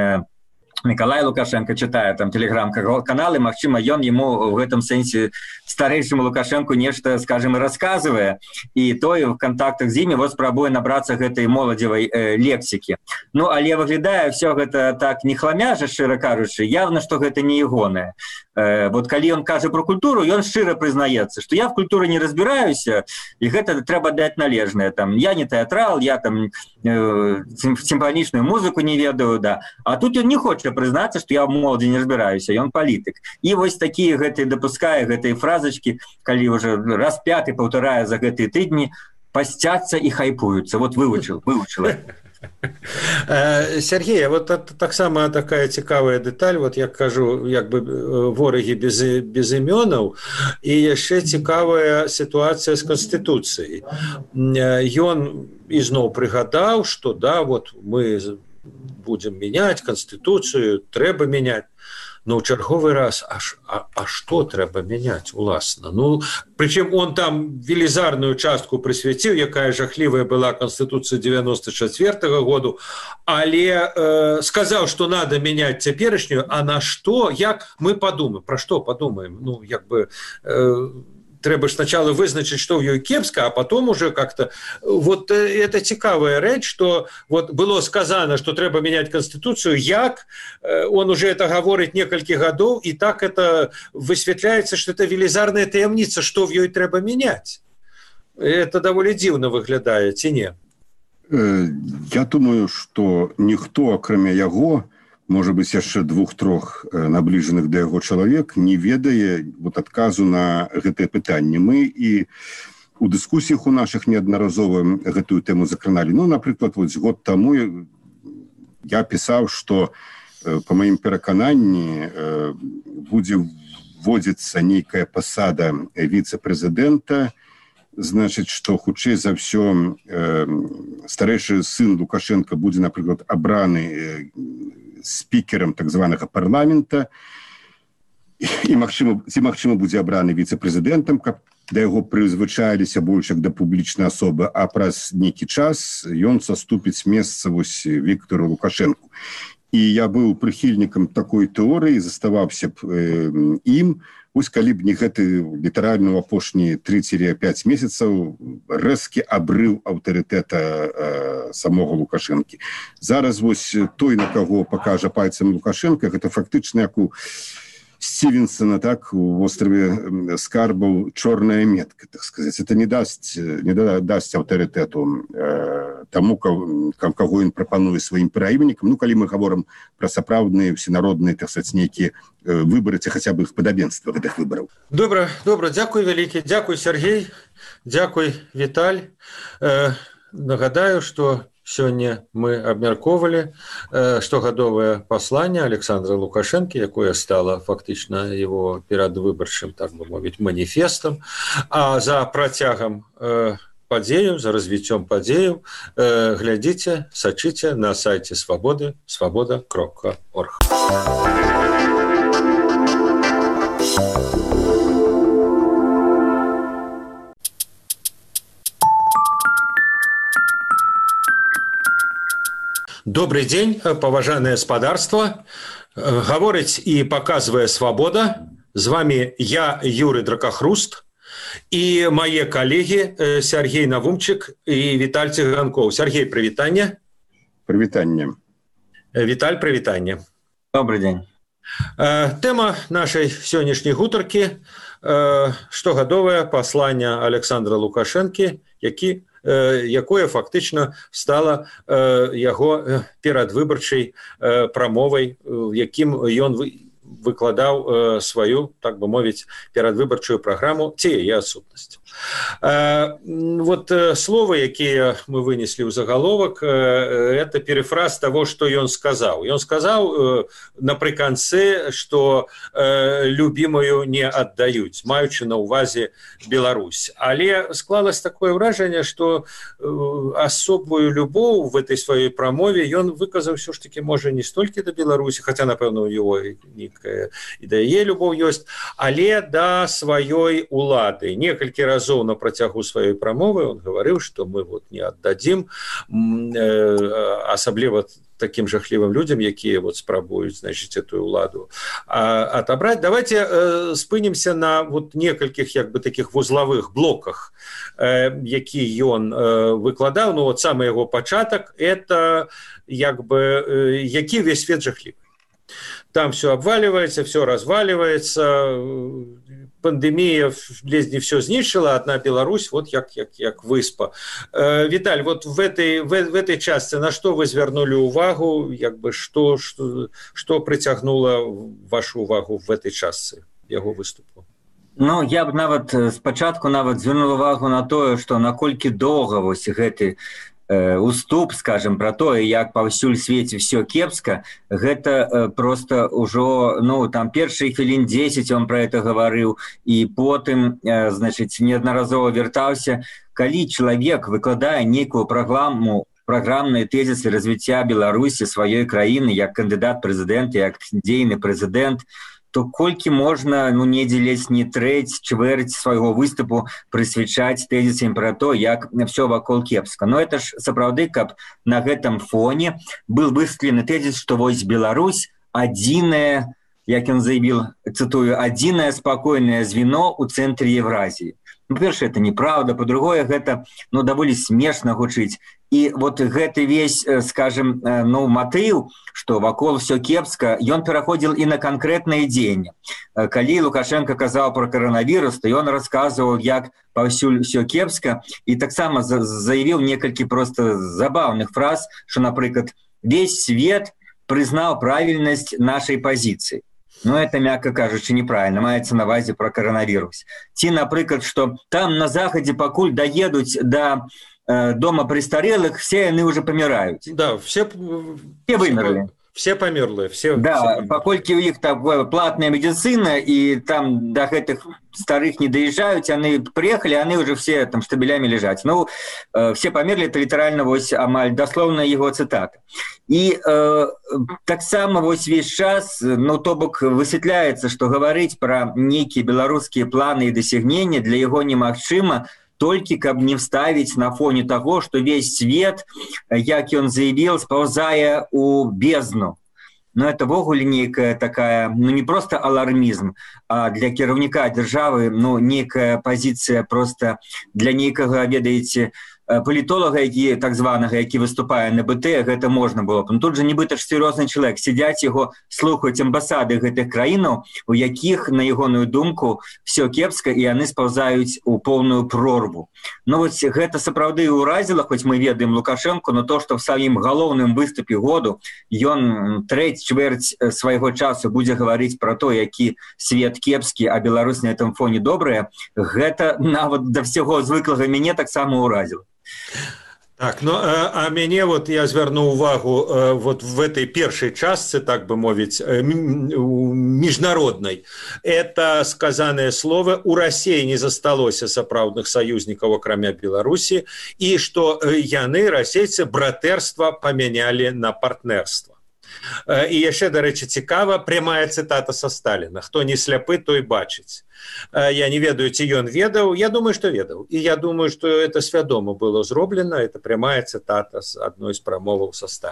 Миколай Лукашенко читае там телеграм-каналы, магчыма, ён ему в гэтым сэнсе старэйшаму Лукашенку нешта, скажем, расказвае, і той в контактах з імі вот спрабуе набрацца гэтай моладзевай лексікі. Ну, але выглядае все гэта так не хламяжа, шчыра кажучы, явно, што гэта не ягонае. Вот калі ён кажа про культуру, ён шчыра прызнаецца, што я в культуры не разбіраюся, і гэта трэба даць належнае. Там я не тэатрал, я там сімфанічную музыку не ведаю, да. А тут ён не хоча прызнацца, што я в моладзі не разбіраюся, ён палітык. І вось такія гэтыя дапускае гэтыя фразачкі, калі уже раз пяты паўтарае за гэтыя тыдні, пасцяцца і хайпуюцца. Вот вывучыла. Сергей, вот таксама такая цікавая дэталь, вот як кажу, як бы ворагі без імёнаў, і яшчэ цікавая сітуацыя з Канстытуцыяй. Ён ізноў прыгадаў, што да, вот мы будем менять Конституцию, трэба менять. Но в черговый раз, а что трэба менять, уласна? Ну, причем он там велизарную частку присвятил, якая жахливая была Конституция 94-го года, але сказал, что надо менять теперешнюю, а на что, як мы подумаем, про что подумаем? Ну, як бы... Трэба ж сначала вызначыць, што ў ёй кепска, а потом уже как-то... Вот это цікавая рэч, что вот было сказано, что трэба менять Конституцию, як он уже это гаворыць некалькі гадоў, и так это высвятляется, что это велизарная таямница, что в ёй трэба менять. Это даволі дзіўна выглядае, ці не? Я думаю, что ніхто, акрамя яго, может быть, яшчэ двух-трох набліжаных да яго чалавек не ведае вот адказу на гэтае пытанне. Мы і у дыскусіях у нашых неаднаразова гэтую тэму закраналі. Ну, напрыклад, вот год таму я пісаў, што па маім перакананні будзе вводзіцца нейкая пасада віцэ-прэзідэнта, значыць, што хутчэй за ўсё старэйшы сын Лукашенко будзе, напрыклад, абраны спікерам так званага парламента і магчыма будзе абраны віцэ-прэзідэнтам, каб да яго прызвычаіліся больш як да публічнай асобы, а праз нейкі час ён саступіць месца вось Віктару Лукашенку. І я быў прыхільнікам такой тэорыі, заставаўся б ім, Вось калі б не гэты літаральна ў апошнія 3-5 месяцаў рэзкі абрыў аўтарытэта самога Лукашэнкі. Зараз вось той, на каго пакажа пальцам Лукашенко, гэта фактычна як у Стивенсона, так, у острове Скарбаў чорная метка, так сказать. Это не даст аўтарытэту таму, каго ён прапануе сваім праімнікам. Ну, калі мы гаворым пра сапраўдныя всенародныя, так сказать, нейкія выбары, ці хаця б іх падабенства гэтых выбараў. Добра, дзякуй вялікі, дзякуй Сергей, дзякуй Віталь. Нагадаю, што сёння мы абмяркоўвалі штогадовае пасланне Александра Лукашэнкі, якое стало фактычна его перадвыбарчым, так бы мовіць, маніфестам. А за працягам падзеяў, за развіццём падзеяў глядзіце, сачыце на сайце Свабоды, svoboda.org. Добрый день, поважанное спадарство. Говорить и показывая «Свобода». С вами я, Юрий Дракохруст, и мои коллеги Сергей Навумчик и Виталь Цыганков. Сергей, привитание. Привитание. Виталь, привитание. Добрый день. Тема нашей сегодняшней гутарки штогадовое пасланне Александра Лукашэнкі, якое фактычна стала яго перадвыбарчай прамовай, якім ён выкладаў сваю, так бы мовіць, перадвыбарчую праграму ці яе адсутнасць. Вот словы, якія мы вынесли ў заголовок, это перефраз того, что ён сказаў. Ён сказаў напрыканцы, что любимую не аддаюць, маючы на увазе Беларусь. Але склалось такое ўражанне, что асобую любоў в этой сваёй прамове ён выказаў все ж таки, можа, не столькі да Беларусі, хотя, напэўна, у его нейкая і да яе любоў ёсць, але да сваёй улады. Некалькі разоў на працягу сваёй прамовы он говорил, что мы вот не отдадим, асабліва таким жахлівым людям, якія вот спрабуюць, значит, эту уладу отобрать. Давайте спынемся на вот некалькіх, як бы, таких вузловых блоках, які ён выкладаў. Ну вот самый его пачатак, это як бы які весь свет жахлівы. Там все обваливается, все разваливается, пандемия лезь не все знищила, одна Беларусь, вот як выспа. Виталь, вот в этой части на что вы звернули увагу, як бы, что притягнуло вашу увагу в этой части его выступу? Ну, я б нават спачатку звернуў увагу на тое, што наколькі доўга вось гэты уступ, скажем, про тое, як паўсюль свеце все кепска, гэта просто ўжо, ну, там першыя хвілін 10 он про это гаварыў, і потым, значыць, неаднаразова вяртаўся. Калі чалавек выкладае нейкую праграмныя тэзісы развіцця Беларусі, сваёй краіны, як кандыдат прэзідэнта, як дзейны прэзідэнт, то колькі можна, ну, недзе ледзь не чвэрць свайго выступу прысвячаць тэзісам пра то, як все вакол кепска. Но это ж сапраўды, каб на гэтым фоне был выстаўлены тэзіс, што вось Беларусь адзінае, як ён заявіў, цытую, адзінае спакойнае звено ў цэнтры Евразіі. Ну, па-першае, это неправда, па-другое, гэта, ну, даволі смешна гучыць. І вот гэты весь, скажем, ну, матыў, што вакол все кепска, ён пераходзіл і на канкрэтныя дзеянні. Калі Лукашенко казаў про коронавірус, то ён расказваў, як паўсюль все кепска, і таксама заявіў некалькі просто забаўных фраз, што, напрыклад, весь свет прызнаў правільнасць нашай пазіцыі. Ну, это, мягко кажучи, неправильно, маецца на увазе про коронавірус. Ці, напрыклад, што там на захадзе пакуль даедуць до дома престарелых, все яны уже помирают. Да, все вымерли. Все померлые. Да, паколькі у іх там платная медицина, и там до гэтых старых не доезжают, они приехали, они уже все там штабелями лежать. Ну, все померли, это литерально вось амаль дословно его цитата. И таксама вось весь час, ну, то бок высветляецца, што гаварыць пра нейкія беларускія планы і дасягнення для яго немагчыма, толькі каб не вставіць на фоне таго, што весь свет, як ён заявіў, спаўзае ў бездну. но это ввогуле некая такая, ну не просто алармізм, а для кіраўніка дзяржавы, ну некая пазіцыя просто для нейкага, ведаеце, палітолага, які так званага, які выступае на БТ, гэта можна было б. Ну тут же нібыта ж сур'ёзны чалавек, сядзяць яго, слухаюць амбасады гэтых краінаў, у якіх, на ягоную думку, все кепска, і яны спаўзаюць у поўную прорву. Ну вось гэта сапраўды ўразіла, хоць мы ведаем Лукашенко, но то, што в сваім галоўным выступе году ён чвэрць свайго часу будзе гаварыць пра то, які свет кепскі, а Беларусь на этом фоне добрая, гэта нават да всяго звыклага мяне таксама ўразіла. Так, ну, а мяне вот я звярну увагу вот в этой першай частцы, так бы мовіць, міжнароднай. Это сказанае слово: у России не засталося сапраўдных саюзнікаў акрамя Беларусі, і што яны, расейцы, братэрства памянялі на партнерство. І яшчэ, дарэчы, цікава, прямая цытата са Сталіна: хто не сляпы, той бачыць. Я не ведаю, ці ён ведаў, я думаю, што ведаў. І я думаю, што это свядома было зроблена, это прямая цытата з адной з прамоваў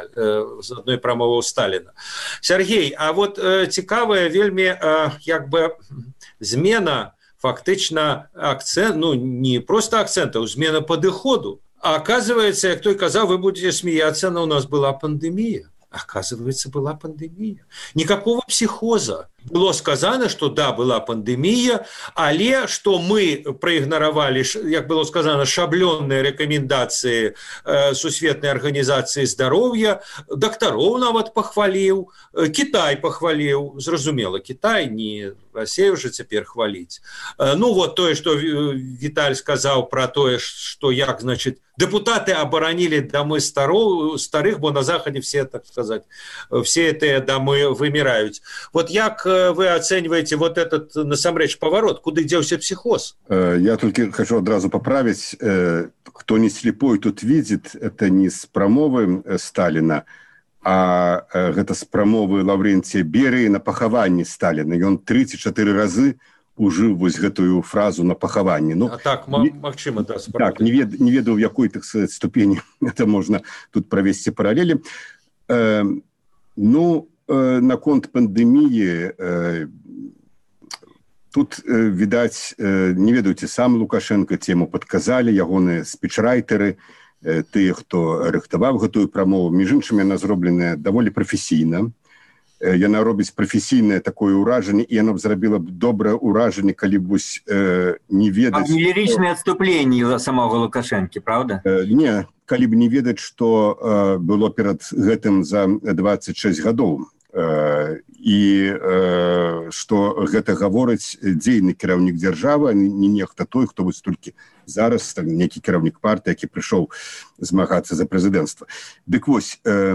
Сталіна. Сергей, а вот цікавая вельмі як бы змена фактычна акцент, ну не просто акцентаў, змена падыходу. А оказывается, як той казаў, вы будете смеяться, но у нас была пандемия. Оказывается, была пандемия. Никакого психоза. Было сказано, что да, была пандемия, але что мы проигнорировали, как было сказано, шаблонные рекомендации Сусветной организации здоровья, докторов нават похвалил, Китай похвалил, зразумело, Китай, не Россию уже теперь хвалить. Ну вот то, что Виталь сказал про то, что як, значит, депутаты оборонили домы старых, бо на Заходе все, так сказать, все эти домы вымирают. Вот як вы оцениваете вот этот, насамрэч, поворот? Куда делся психоз? Я только хочу одразу поправить. Кто не слепой, тот видит. Это не с промовы Сталина, а это с промовы Лаврентия Берии на пахаванні Сталина. И он 34 разы ужыў вось гэтую фразу на пахаванні. Ну, так, магчыма, да, так, не ведаю, в якой, так сказать, ступені это можно тут провести параллели. Ну, наконт пандемии, тут, видать, не ведаеце, сам Лукашенко тему подказали, ягоныя спічрайтеры, тыя, хто рыхтаваў гэтую прамову. Між іншым, яна зробленая даволі прафесійна. Яна робіць прафесійнае такое ўражанне, і яно б зрабіла б добрае ўражанне, калі б не ведаць... А не лірычнае адступленне самого Лукашэнкі, правда? Не, калі б не ведаць, што было перад гэтым за 26 гадоў. І што гэта гаворыць дзейны кіраўнік дзяржавы, а не нехта той, хто вось толькі зараз, некі кіраўнік партыі, які прыйшоў змагацца за прэзідэнцтва. Дык вось,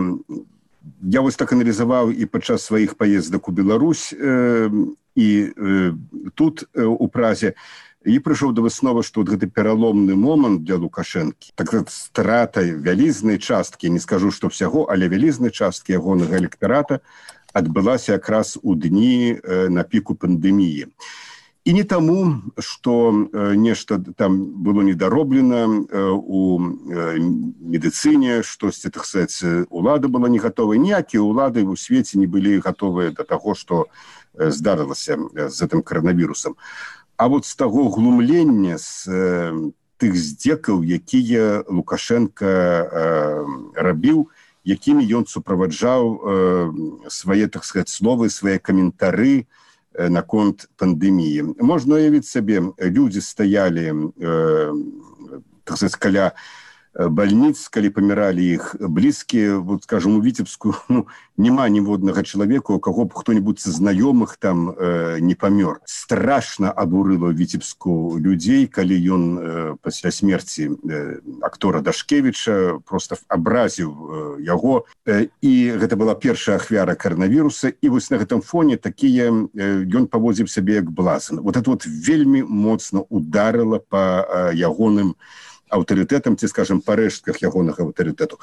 я вось так аналізаваў і падчас сваіх паездак у Беларусь, і тут у Празе, і прыйшоў да высновы, што вот гэты пераломны момант для Лукашэнкі, так стратай вялізнай часткі, не скажу, што ўсяго, але вялізнай часткі ягонага электарата адбылася якраз у дні на піку пандэміі. І не таму, што нешта там было недароблена у медыцыне, штосьці, так сказаць, улада была не гатовая. Ніякія ўлады ў свеце не былі гатовыя да таго, што здарылася з гэтым каранавірусам. А вот з таго глумлення, з тых здзекаў, якія Лукашенко рабіў, якімі ён суправаджаў свае, так сказаць, словы, свае каментары наконт пандэміі. Можна уявіць сабе, людзі стаялі, так сказаць, каля бальніц, калі паміралі іх блізкія, вот, скажем, у Віцебску, ну, няма ніводнага чалавека, у каго б хто-нибудь са знаёмых там не памёр. Страшна абурыла Віцебску людзей, калі ён пасля смерці актора Дашкевіча просто абразіў яго. І гэта была першая ахвяра каранавіруса, і вось на гэтым фоне такія ён паводзіў сябе як блазан. Вот это вот вельмі моцна ударыла па ягоным аўтарытэтам, ці, скажем, па рэштках ягонага аўтарытэту.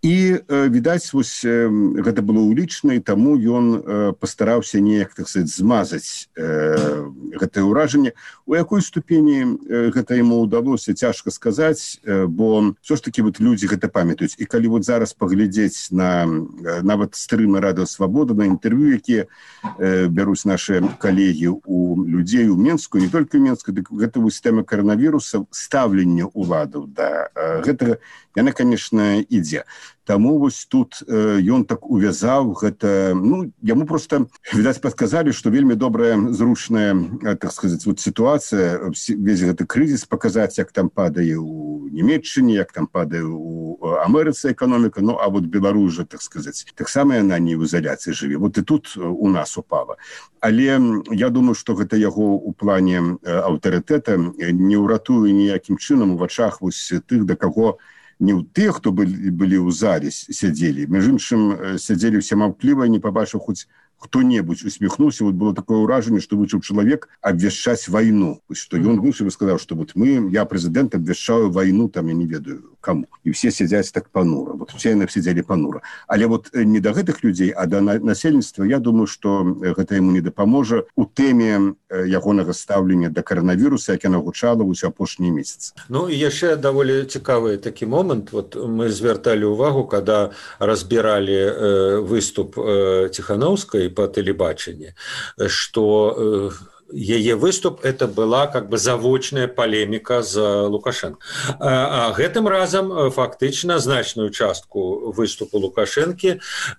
І відаць вось гэта было улічна, і таму ён пастараўся неяк, так сказать, змазаць гэтае ўражанне. У якой ступені гэта яму ўдалося, цяжка сказаць, бо ўсё ж такі вот людзі гэта памятаюць. І калі вот зараз паглядзець на нават стрымы Радыё Свабода, на інтэрв'ю, якія бяруць нашы калегі у людзей у Менску, не толькі у Менску, дык гэта вось тэма каранавіруса, стаўленне ўладаў да гэтага, яна, конечно, ідзе. Таму вось тут ён так увязаў гэта, ну, яму просто, відаць, падказалі, што вельмі добрая, зручная, так сказаць, вот сітуацыя, весь гэты крызіс паказаць, як там падае у Нямецчыне, як там падае у Амерыцы эканоміка, ну, а вот Беларусь жа, так сказаць, таксама яна не ў ізаляцыі жыве. Вот і тут у нас упала. Але я думаю, што гэта яго у плане аўтарытэта не ўратуе ніякім чынам у вачах вось тых, да каго не ў тых, хто былі ў зале сядзелі. Між іншым, сядзелі ўсе маўкліва, не пабачыў хоць хто-небудзь усміхнуўся. Вот было такое ўражанне, што вычаў чалавек абвяшчаць вайну. Што ён выйшаў і сказаў, што вот я прэзідэнт, абвяшчаю вайну, там я не ведаю каму. І все сядзяць так панура. Вот все яны сядзелі панура. Але вот не да гэтых людзей, а да насельніцтва, я думаю, што гэта яму не дапаможа у тэме ягонага стаўлення да каранавіруса, як яна гучала ўсе апошнія месяцы. Ну і яшчэ даволі цікавы такі момант. Вот мы звярталі ўвагу, када разбіралі выступ Ціханаўскай по тэлебачанні, што яе выступ это была как бы завочная полеміка за Лукашенко. А гэтым разам фактычна значную частку выступу Лукашэнкі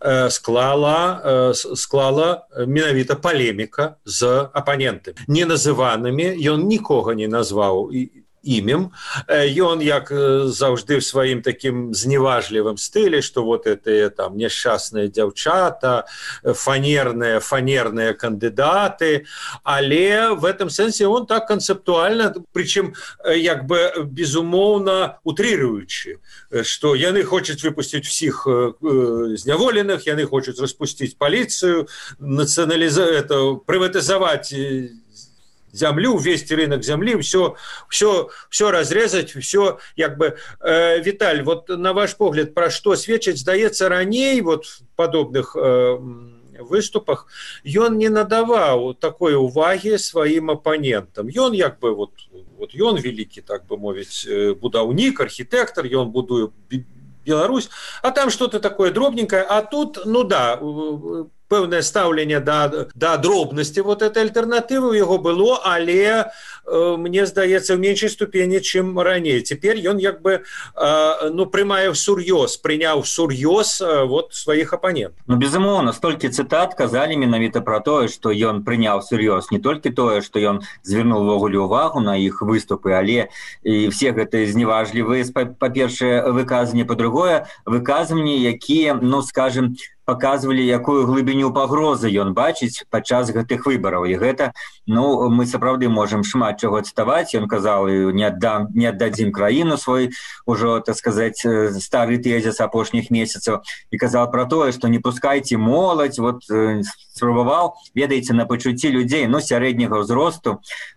склала менавіта полеміка з апанентамі неназыванымі. Ён нікога не назваў імем. Ён, як заўжды, в сваім такім зневажлівым стылі, што вот это там няшчасныя дзяўчата, фанерныя кандыдаты, але в этом сэнсе он так канцэптуальна, прычым як бы безумоўна утрыруючы, што яны хочуць выпусціць всіх зняволеных, яны хочуць распусціць паліцыю, прыватызаваць землю, весь рынок земли, все разрезать, все как бы. Виталь, вот на ваш погляд, про что сведчыць, здаецца, раней вот в подобных выступах ён не надаваў такой увагі сваім апанентам. Ён як бы вот ён великі, так бы мовіць, будаўнік, архітэктар, ён будуе Беларусь, а там что-то такое дробненькое, а тут, ну да, пэўнае стаўленне да дробнасці вот этой альтэрнатывы у яго было, але мне здаецца, в меншай ступені, чым раней. Цяпер ён як бы прыняў сур'ёз вот сваіх апанентаў. Ну, безумоўна, столькі цытат казалі менавіта пра тое, што ён прыняў сур'ёз, не толькі тое, што ён звярнуў увогуле ўвагу на іх выступы, але і все гэтыя зневажлівыя, па-першае, выказанні, па-другое, выказанні, якія, ну, скажем, показывали, якую глыбіню пагрозы ён бачыць падчас гэтых выбараў. І гэта, ну, мы сапраўды можам шмат чаго цытаваць. Ён казаў, не аддадзім краіну свой, ужо, так сказаць, стары тэзіс апошніх месяцаў. І казаў пра тое, што не пускайце моладзь, вот спрабаваў, ведаеце, на пачуцці людзей, ну, сярэдняга ўзросту,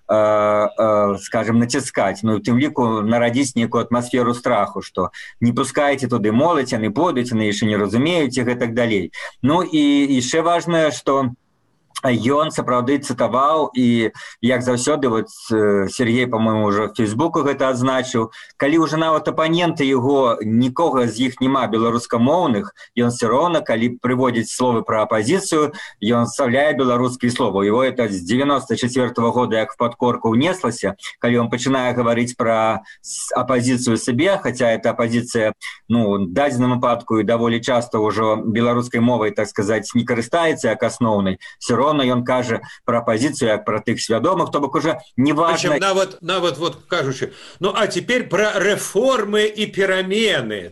скажем, націскаць, ну, тым ліку нарадзіць некую атмасферу страху, што не пускайце туды моладзь, яны пойдуць, яны яшчэ не разумеюць і гэтак далей. Ну і яшчэ важнае, што ён сапраўды цытаваў, і як заўсёды, вот Сергей, по-моему, уже в Фейсбуку гэта адзначыў, калі ўжо нават апаненты яго, нікога з іх няма беларускамоўных, ён все роўна, калі прыводзіць словы пра апазіцыю, ён вставляе беларускія словы. Его это з 94-го года як в подкорку унеслася, калі он пачынае гаварыць пра апазіцыю сабе, хаця эта апазіцыя, ну, в дадзеным выпадку і даволі часта ўжо беларускай мовай, так сказаць, не карыстаецца як асноўнай, все роўна ён кажа пра апозіцыю як пра тых свядомых, то бок уже не важна. Нават вот кажучы, ну а теперь пра рэформы і перамены.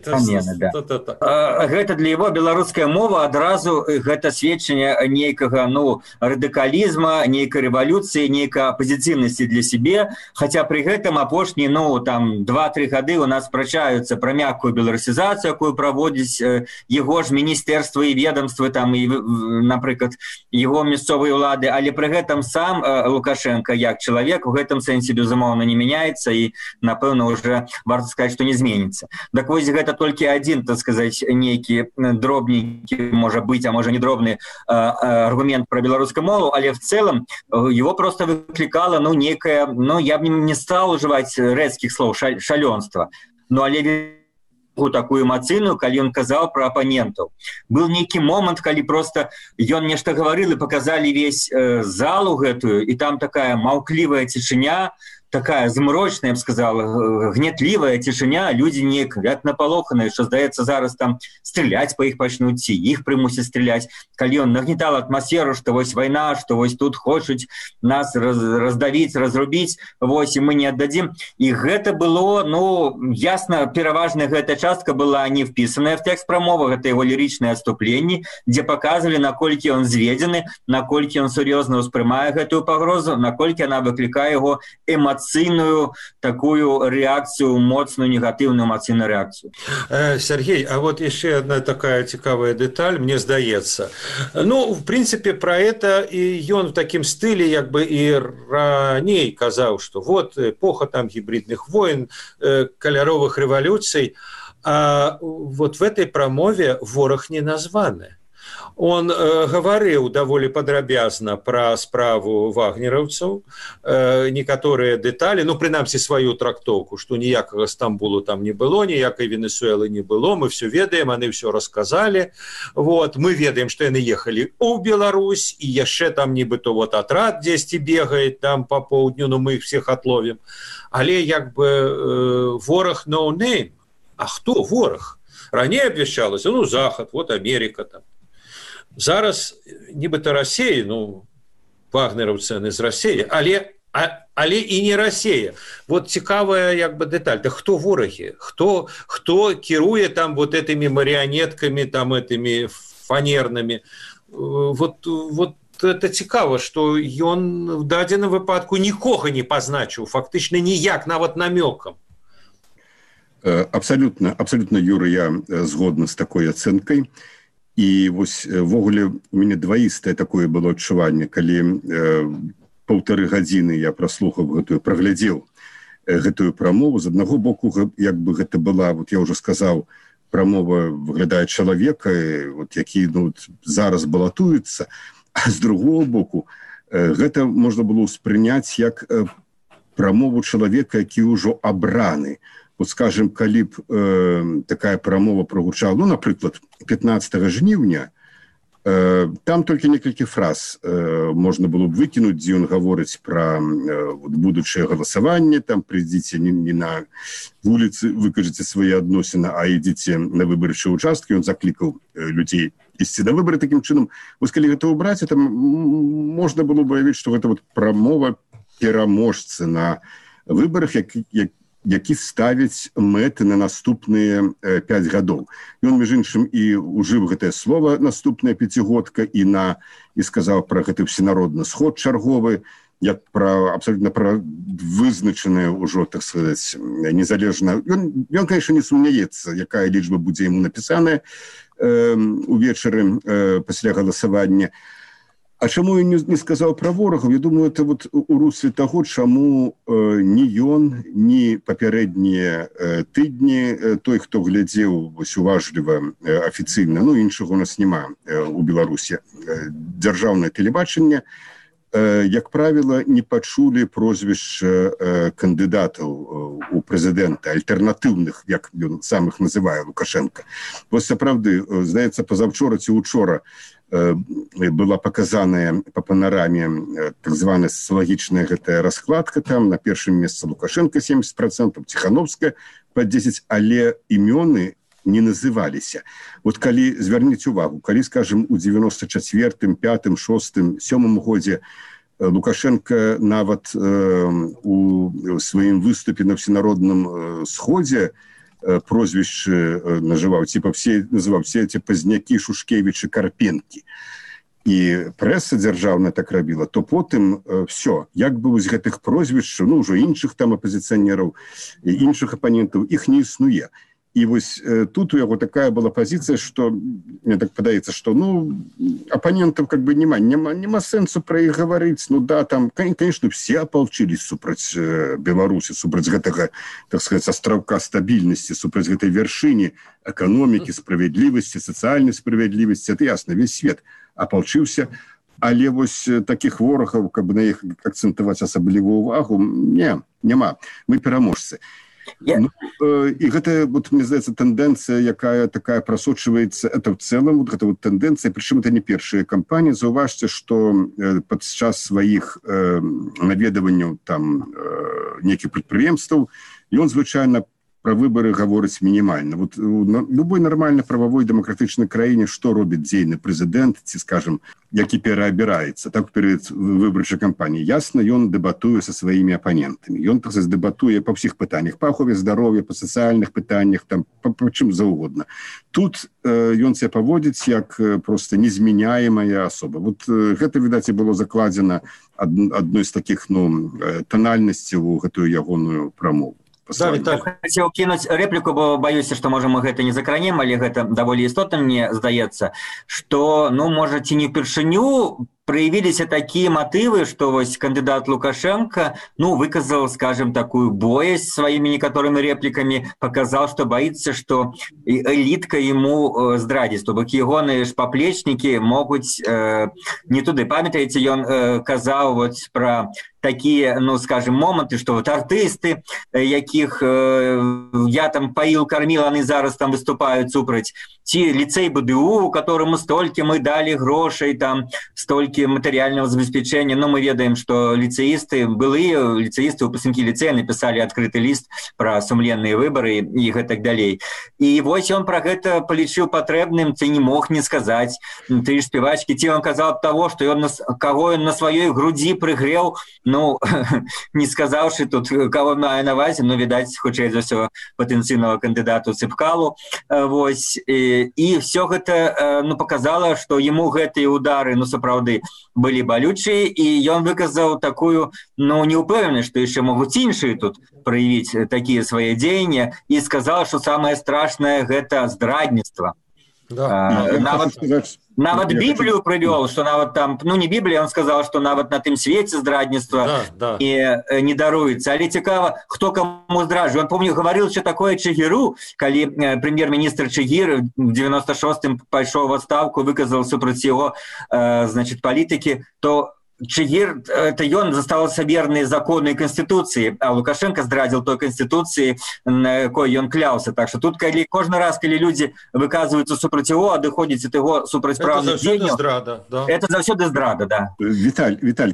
Гэта для яго беларуская мова адразу гэта сведчанне нейкага, ну, радыкалізма, нейкай рэвалюцыі, нейкай апозіцыйнасці для сябе, хаця пры гэтым апошнія, ну, там 2-3 гады у нас спрачаюцца пра мяккую беларусізацыю, якую праводзіць яго ж міністэрства і ведомствы, там, і, напрыклад, яго мясцовай улады, але пры гэтым сам Лукашенко як чалавек у гэтым сэнсе безумоўна не мяняецца і напэўна уже варта сказаць, што не зменіцца. Так вось гэта толькі адзін, так сказаць, нейкі дробненькі можа быць, а можа не дробны аргумент пра беларускую мову, але в целом его просто выклікала некае, я б не стал уживаць рэзкіх слоў шалёнства, але такую эмацыйную, калі ён казаў пра апанентаў. Был нейкі момант, калі просто ён нешта гаварыў і паказалі весь залу гэтую, і там такая маўклівая цішыня, такая змрочная, я б сказал, гнетлівая цішыня, людзі неяк як напалоханыя, што, здаецца, зараз там стреляць па іх пачнуць, ці іх прымусяць стреляць. Калі ён нагнетал атмасферу, што вось вайна, што вось тут хочуць нас раздавіць, разрубіць, вось, і мы не аддадзім. І гэта было, ясна, пераважная гэтая частка была не впісаная в тэкст прамовы, гэта яго лірычныя адступленні, дзе паказвалі, наколькі ён зведзены, наколькі ён сур'ёзна ўспрымае гэтую пагрозу, наколькі яна выклікае яго эмацыйную такую реакцию, моцную негативную эмоциональную реакцию. Сергей, а вот еще одна такая цікавая деталь, мне здаецца. В принципе, про это и он в таким стиле, як бы и раней казаў, что вот эпоха там гибридных войн, каляровых революций, а вот в этой промове ворог не названы. Он гаварыў даволі падрабязна пра справу вагнераўцаў, некаторыя дэталі, прынамсі сваю трактоўку, што ніякага Стамбулу там не было, ніякай Венесуэлы не было, мы все ведаем, яны все расказалі. Мы ведаем, што яны ехалі ў Беларусь, і яшчэ там нібыто атрад дзесьці бегае там па поўдню, мы іх всех атловім. Але як бы вораг no name. А хто вораг? Раней абвяшчалася, Захад, Америка там. Зараз нібыта Расія, вагнераўцы яны з Расіі, але і не Расія. Цікавая як бы деталь. Да хто ворагі? Хто кіруе там этими марионетками, там этими фанернымі? Это цікава, што ён в дадзеным выпадку нікога не пазначыў, фактычна ніяк, нават намёкам. Абсолютно, Юра, я згодна з такой ацэнкай. І вось ввогуле у мяне дваістае такое было адчуванне, калі 1,5 гадзіны я праглядзеў гэтую прамову. З аднаго боку, як бы гэта была, я ўжо сказаў, прамова выглядае чалавека, які зараз балатуецца, а з другого боку, гэта можна было ўспрыняць як прамову чалавека, які ўжо абраны. Скажем, калі б такая прамова прогучала, напрыклад, 15 жніўня, там толькі некалькі фраз можна было б выкінуць, дзе ён гаворыць пра будучае галасаванне, там прыйдзіце не на вуліцы, выкажыце свае адносіны, а ідзіце на выбарчыя участкі. Ён заклікаў людзей ісці на выбары такім чынам. Калі гэта ўбраць, там можна было б уявіць, што гэта прамова пераможцы на выбарах, які ставіць мэты на наступныя 5 гадоў. Ён, між іншым, і ўжыў гэтае слово «наступная пяцігодка» і сказаў пра гэты всенародны сход чарговы, як абсолютно пра вызначанае ўжо, так сказаць, незалежна. Ён, конечно, не сумняецца, якая лічба будзе яму напісаная увечары пасля галасавання. А чаму ён не сказаў пра ворагаў? Я думаю, это у русле таго, чаму ні ён, ні папярэднія тыдні, той, хто глядзеў уважліва афіцыйна, іншага у нас няма у Беларусі, дзяржаўнае тэлебачанне, як правіла, не пачулі прозвішча кандыдатаў у прэзідэнта, альтэрнатыўных, як ён сам іх называе, Лукашенко. Сапраўды, здаецца, пазаўчора ці учора была показаная по панораме так званая социологичная гэтая раскладка, там на першым месцы Лукашенко 70%, Тихановская под 10%, але імёны не называліся. Калі звярніце увагу, калі, скажем, у 94-м, 5-м, 6-м, 7-м годзе Лукашенко нават у сваім выступе на всенародным сходзе прозвішчы называў, называў все эти пазнякі, Шушкевічы, Карпенкі. І прэса дзяржаўная так рабіла, то потым все, як бы з гэтых прозвішчаў, ўжо іншых там апазіцыянераў, іншых апанентаў, іх не існуе. І вось тут у яго такая была пазіцыя, што мне так падаецца, што апанентаў как бы няма сэнсу пра іх гаварыць. Да, там, конечно, все апалчылись супраць Беларусі, супраць гэтага, так сказать, астраўка стабільнасці, супраць гэтай вяршыні эканомікі, справядлівасці, сацыяльнай справядлівасці. Это ясна, весь свет апалчыўся. Але вось такіх ворагаў, каб на іх акцэнтаваць асаблівую ўвагу, няма. Мы пераможцы. І гэта, мне здаецца, тэндэнцыя, якая такая прасочваецца, это в цэлым, гэта тэндэнцыя, прычым это не першая кампанія. Заўважце, што падчас сваіх наведаванняў там нейкіх прадпрыемстваў ён звычайна пра выбары гаворыць мінімальна. У любой нармальна прававой дэмакратычнай краіне што робіць дзейны прэзідэнт, ці, скажам, які пераабіраецца так перад выбарчай кампаніяй. Ясна, ён дэбатуе са сваімі апанентамі. Ён дэбатуе па ўсіх пытаннях, па ахове здароўя, па сацыяльных пытаннях, там, па чым заўгодна. Тут ён себе паводзіць як проста незменяемая асоба. Гэта, відаць, і было закладзена адной з такіх тональнасцяў у гэтую ягоную прамову. Хотел кинуть реплику, бо боюсь, что, может, мы это не закранем, але это довольно істотно, мне здаецца, что, может, и не впершыню проявились такие мотивы, что вось кандидат Лукашенко, выказал, скажем, такую боязнь своими некоторыми репликами, показал, что боится, что элитка ему здрадит, чтобы егоные поплечники могут не туды. Памятаете, он казал вот про такие, скажем, моменты, что вот артисты, яких я там поил, кормил, они зараз там выступают супраць, ці лицей БДУ, которому столько мы дали грошей, там столько материального забеспечения. Мы ведаем, что былые лицеисты, выпускники лицея написали открытый лист про сумленные выборы и так далее. И вось он про это полічыў патрэбным, ты не мог не сказать. Ты ж спевачки, ти он казал того, что кого он на своей груди пригрел, не сказавши тут, кого мае на вазе, видать, хутчэй за ўсё патэнцыйнага кандыдату Цыпкалу. Вось. И все это показало, что ему гэтые удары, сапраўды, были болючие, и он выказал такую, неупевненность, что еще могут іншие тут проявить такие свои деяния, и сказал, что самое страшное – это здрадництво. Да. Нават Библию привел, что нават там, не Библия, он сказал, что нават на тым свете здрадництва и не даруется. Але цікаво, кто кому здраджу. Он, помню, говорил, что такое Чигиру, коли премьер-министр Чигир в 96-м пошел в отставку, выказал супраць его, политики, то Чигир, это он заставался верный закону и конституции, а Лукашенко здрадил той конституции, на якой он клялся. Так что тут, кожны раз, когда люди выказываются супраць его, а доходят от его супраць правных деяний, это заўсёды здрада, да. Віталь,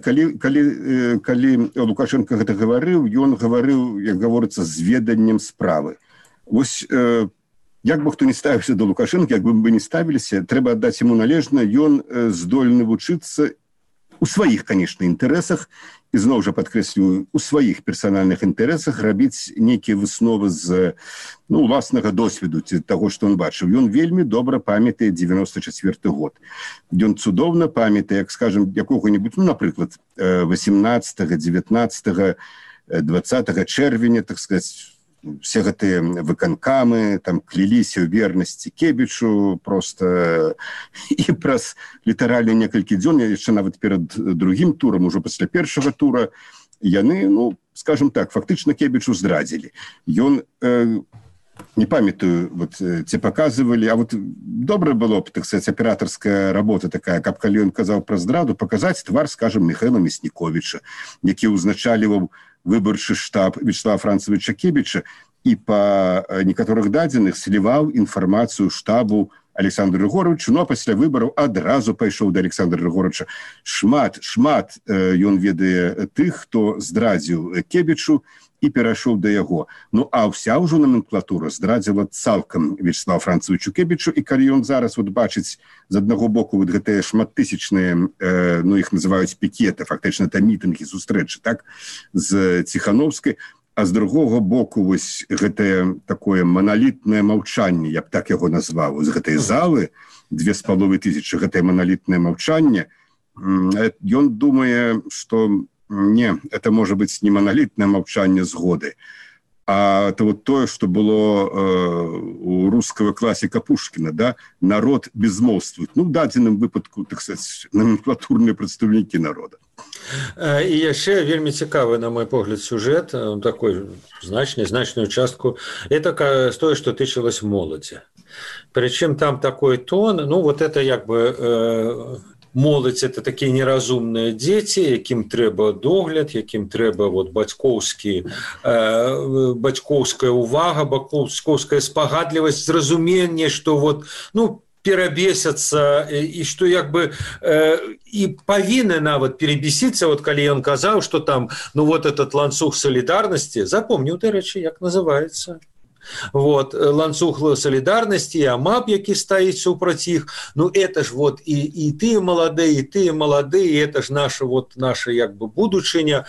калі Лукашенко гэта гаварыў, ён гаварыў, як гаворыцца, з веданнем справы. Вось як бы хто не ставіўся до Лукашенко, як бы мы не ставіліся, трэба аддаць яму належна, ён здольны вучыцца у сваіх, конечно, інтарэсах, і зноў жа падкрэсліваю, у сваіх персанальных інтарэсах рабіць нейкія высновы з уласнага досведу, таго, што он бачыў. Ён вельмі добра памятае 94 год. Ён цудоўна памятае, як, скажем, якога-небудзь, напрыклад, 18, 19, 20 чэрвеня, так сказать, все гэтыя выканкамы там кляліся ў вернасці Кебічу просто і праз літаральна некалькі дзён, яшчэ нават перад другім турам, ужо пасля першага тура, яны, скажем так, фактычна Кебічу здрадзілі. Ён, не памятаю, ці паказывалі, а добра было б, так сказать, аператарская работа такая, каб калі ён казаў пра здраду, паказаць твар, скажем, Михайла Мясніковіча, які ўзначальваў выбарчы штаб Вячеслава Францевича Кебіча і па некаторых дадзеных сліваў інфармацыю штабу Александру Григоровичу, а пасля выбараў адразу пайшоў да Александра Григоровича. Шмат ён ведае тых, хто здрадзіў Кебічу і перайшоў да яго. А ўся ўжо номенклатура здрадзіла цалкам Вячеславу Францевичу Кебічу, і калі ён зараз бачыць з аднаго боку гэтыя шматтысячныя, іх называюць пікеты, фактычна это мітынгі, сустрэчы, так, з Ціхановскай, а з другого боку вось гэтае такое маналітнае маўчанне, я б так яго назваў, з гэтай залы 2500, гэтае маналітнае маўчанне, ён думае, што не, это может быть не монолитное молчание згоды, А это вот тое, что было у русского классика Пушкина, да, народ безмолвствует. Ну, в дадзеным выпадку, так сказать, номенклатурные представники народа. І яшчэ вельмі цікавы, на мой погляд, сюжет, такой значную частку, это тое, что тычылось моладзі. Причем там такой тон, ну вот это як бы моладзь, это такие неразумные дети, якім трэба догляд, якім трэба вот бацькоўская увага, бацькоўская спагадлівасць, зразуменне, что вот, ну, перабесяцца і што як бы і павінны нават перебесіцца, вот калі ён казаў, што там ну вот этот ланцуг салідарнасці, запомніў, дарэчы, як называецца. Вот, ланцуг солидарности, и АМАП, які стоит супраць іх, ну это ж вот и ты молодые, это ж наша як бы будучыня.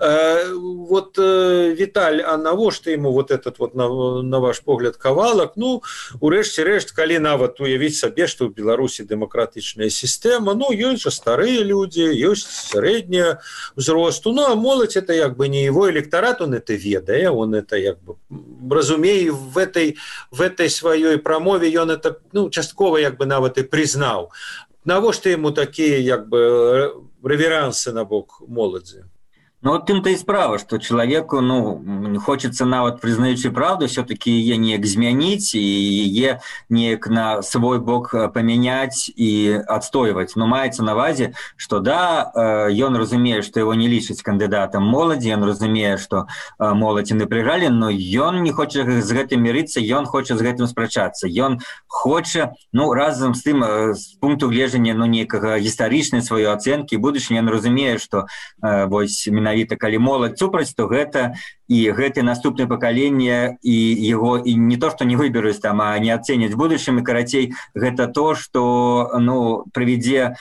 Вот, Виталь, а навошта ему вот этот вот, на ваш погляд, кавалак? Ну, урэшце рэшт, калі нават уявіць сабе, што ў Беларусі дэмакратычная сістэма, ну, ёсць жа старыя людзі, ёсць сярэдняя ўзросту, ну, а моладзь это як бы не его электорат, он это ведае, он это як бы разумее, в этой своей промове ён это, ну, часткова як бы нават і признаў. Навошта ему такие як бы реверансы на бок моладзі? Ну, вот тым-то и справа, что человеку, ну, хочется нават признаючи правду, все-таки ее неяк змяніць и ее неяк на свой бок поменять и отстойвать. Но маецца на увазе, что да, ён разумее, что его не лічаць кандидатом моладзі, ён разумее, что моладзь не прыгралі, но ён не хоча з гэтым мірыцца, ён хоча з гэтым спрачацца. Ён хоча, ну, разам з тым, з пункту гледжання, ну, некага гістарычнай сваёй ацэнкі будучыні, ён разумее, что вось менавіта калі моладзь супраць, то гэта і гэтае наступнае пакаленне і яго і не то што не выберуць там, а не ацэняць будучым, і карацей гэта то, што ну прывядзе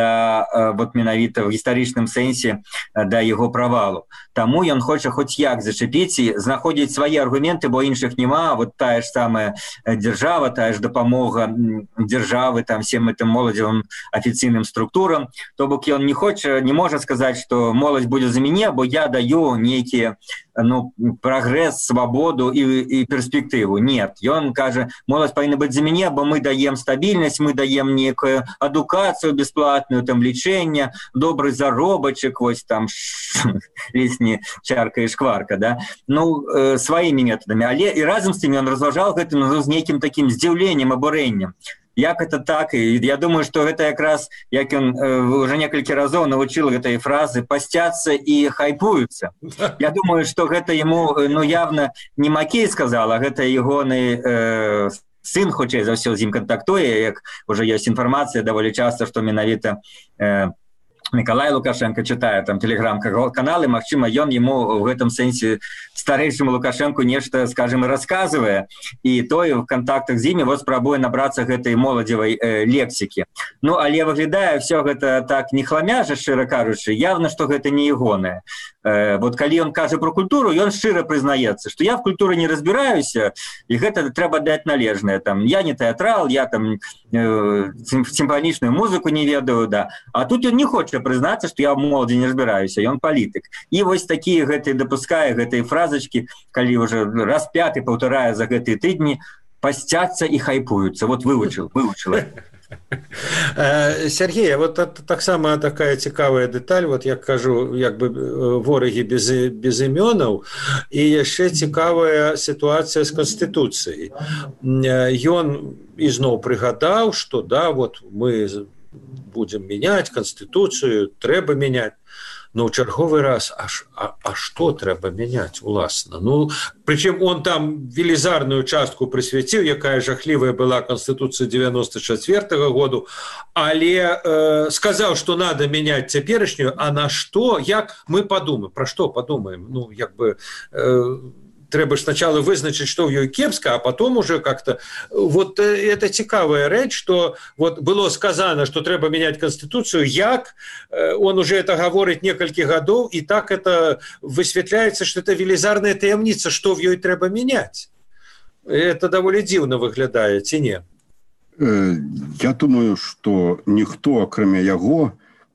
да вот менавіта в гістарычным сэнсе да яго правалу. Таму ён хоча хоць як зачапіць і знаходзіць свае аргументы, бо іншых няма. Вот тая ж самая дзяржава, тая ж дапамога дзяржавы там всем этим моладзевым афіцыйным структурам. То бок ён не хоча, не можа сказаць, што моладзь будзе за мяне, бо я даю нейкія ну, прогресс, свободу и перспективу. Нет, ён кажа, моладзь павінна быць за мяне, бо мы даем стабільнасць, мы даем некую адукацыю бесплатную, там лечение, добрый заробачек, вось там лесні чарка и шкварка, да? Ну, своими методами. Але и разом с тем он разважал гэтым ну, с неким таким здзіўленнем, абурэннем. Як это так? И я думаю, что это как раз, як он уже несколько разов научил этой фразы «постятся и хайпуются». Я думаю, что это ему ну, явно не Макей сказал, а это егоный сын, хутчэй за ўсё з ім контактуе, як уже есть информация довольно часто, что менавіта Николай Лукашенко читает там телеграм-каналы, магчыма, ён ему в этом сенсе старэйшему Лукашенко нешта, скажем, рассказывая, и той в контактах з імі вот спрабуе набрацца гэтай моладзевай лексікі. Ну, але выглядае все гэта так не хламяжа, шчыра кажучы, явно, что гэта не ягонае. Вот калі ён кажа про культуру, ён шчыра прызнаецца, что я в культуры не разбіраюся, і гэта трэба даць належнае. Там, я не тэатрал, я там сімфанічную музыку не ведаю, да. А тут ён не хоча прызнацца, што я в моладзі не разбіраюся, ён палітык. І вось такія гэтыя дапускае гэтыя фразачкі, калі уже раз пяты паўтарае за гэтыя тыдні, пасцяцца і хайпуюцца. Вот вывучыла. Сергей, вот таксама такая цікавая дэталь, вот я кажу, як бы ворагі без імёнаў, і яшчэ цікавая сітуацыя з Канстытуцыяй. Ён ізноў прыгадаў, што да, вот мы будем менять Конституцию, трэба менять. Но в чарговый раз, а что трэба менять, уласна? Ну, причем он там велизарную частку присвятил, якая жахливая была Конституция 94-го года, але сказал, что надо менять теперешнюю, а на что, як мы подумаем, про что подумаем? Ну, як бы... Трэба ж сначала вызначыць, што ў ёй кепска, а потом уже как-то... Вот это цікавая рэч, что вот было сказано, что трэба менять Конституцию, як он уже это говорит некалькі гадоў, и так это высветляется, что это велизарная таямница, что в ёй трэба менять. Это даволі дзіўна выглядае, ці не? Я думаю, что ніхто, акрамя яго,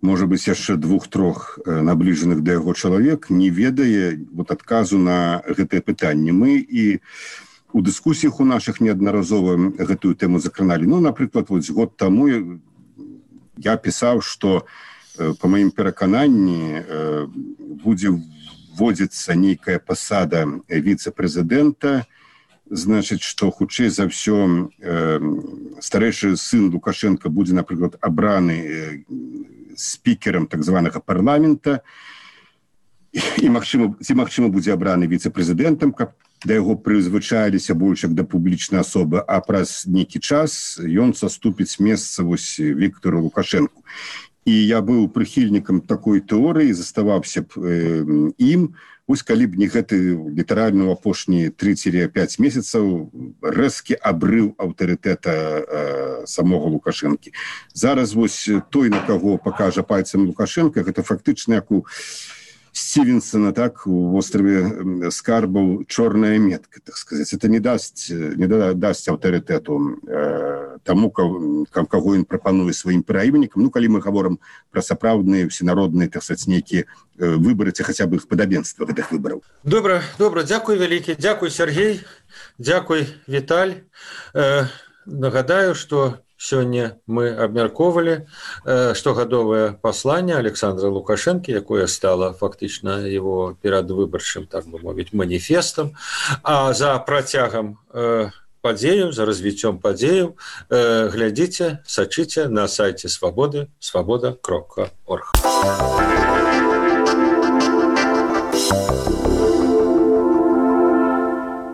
можа быць, яшчэ 2-3 набліжаных да яго чалавек не ведае адказу на гэтае пытанне. Мы і у дыскусіях у нашых неаднаразова гэтую тэму закраналі. Напрыклад, год таму я пісаў, што па маім перакананні будзе вводзіцца нейкая пасада віцэ-прэзідэнта, значыць, што хутчэй за ўсё старэйшы сын Лукашенка будзе, напрыклад, абраны спікерам так званага парламента і, магчыма, будзе абраны віцэ-прэзідэнтам, каб да яго прызвычаіліся больш як да публічнай асобы, а праз нейкі час ён саступіць месца Віктору Лукашенку. І я быў прыхільнікам такой тэорыі, заставаўся б ім, калі б не гэты літаральна ў апошнія 3-5 месяцаў рэзкі абрыў аўтарытэта самога Лукашэнкі. Зараз той, на каго пакажа пальцам Лукашенка, гэта фактычна як у Стивенсона, так, у острове Скарбаў чорная метка, так сказать. Это не дасть аўтарытэту тому, каго ён прапануе сваім праіменнікам. Калі мы гаворым пра сапраўдныя всенародныя, так сказать, нейкія выбары, ці хаця б іх падабенства гэтых выбараў. Добра, дзякуй вялікі, дзякуй Сергей, дзякуй Віталь. Нагадаю, што сёння мы абмяркоўвалі штогадовае пасланне Александра Лукашэнкі, якое стало фактычна его перадвыбарчым, так бы мовіць, маніфестам. А за працягам падзеяў, за развіццём падзеяў глядзіце, сачыце на сайце Свабоды, свабода.орг.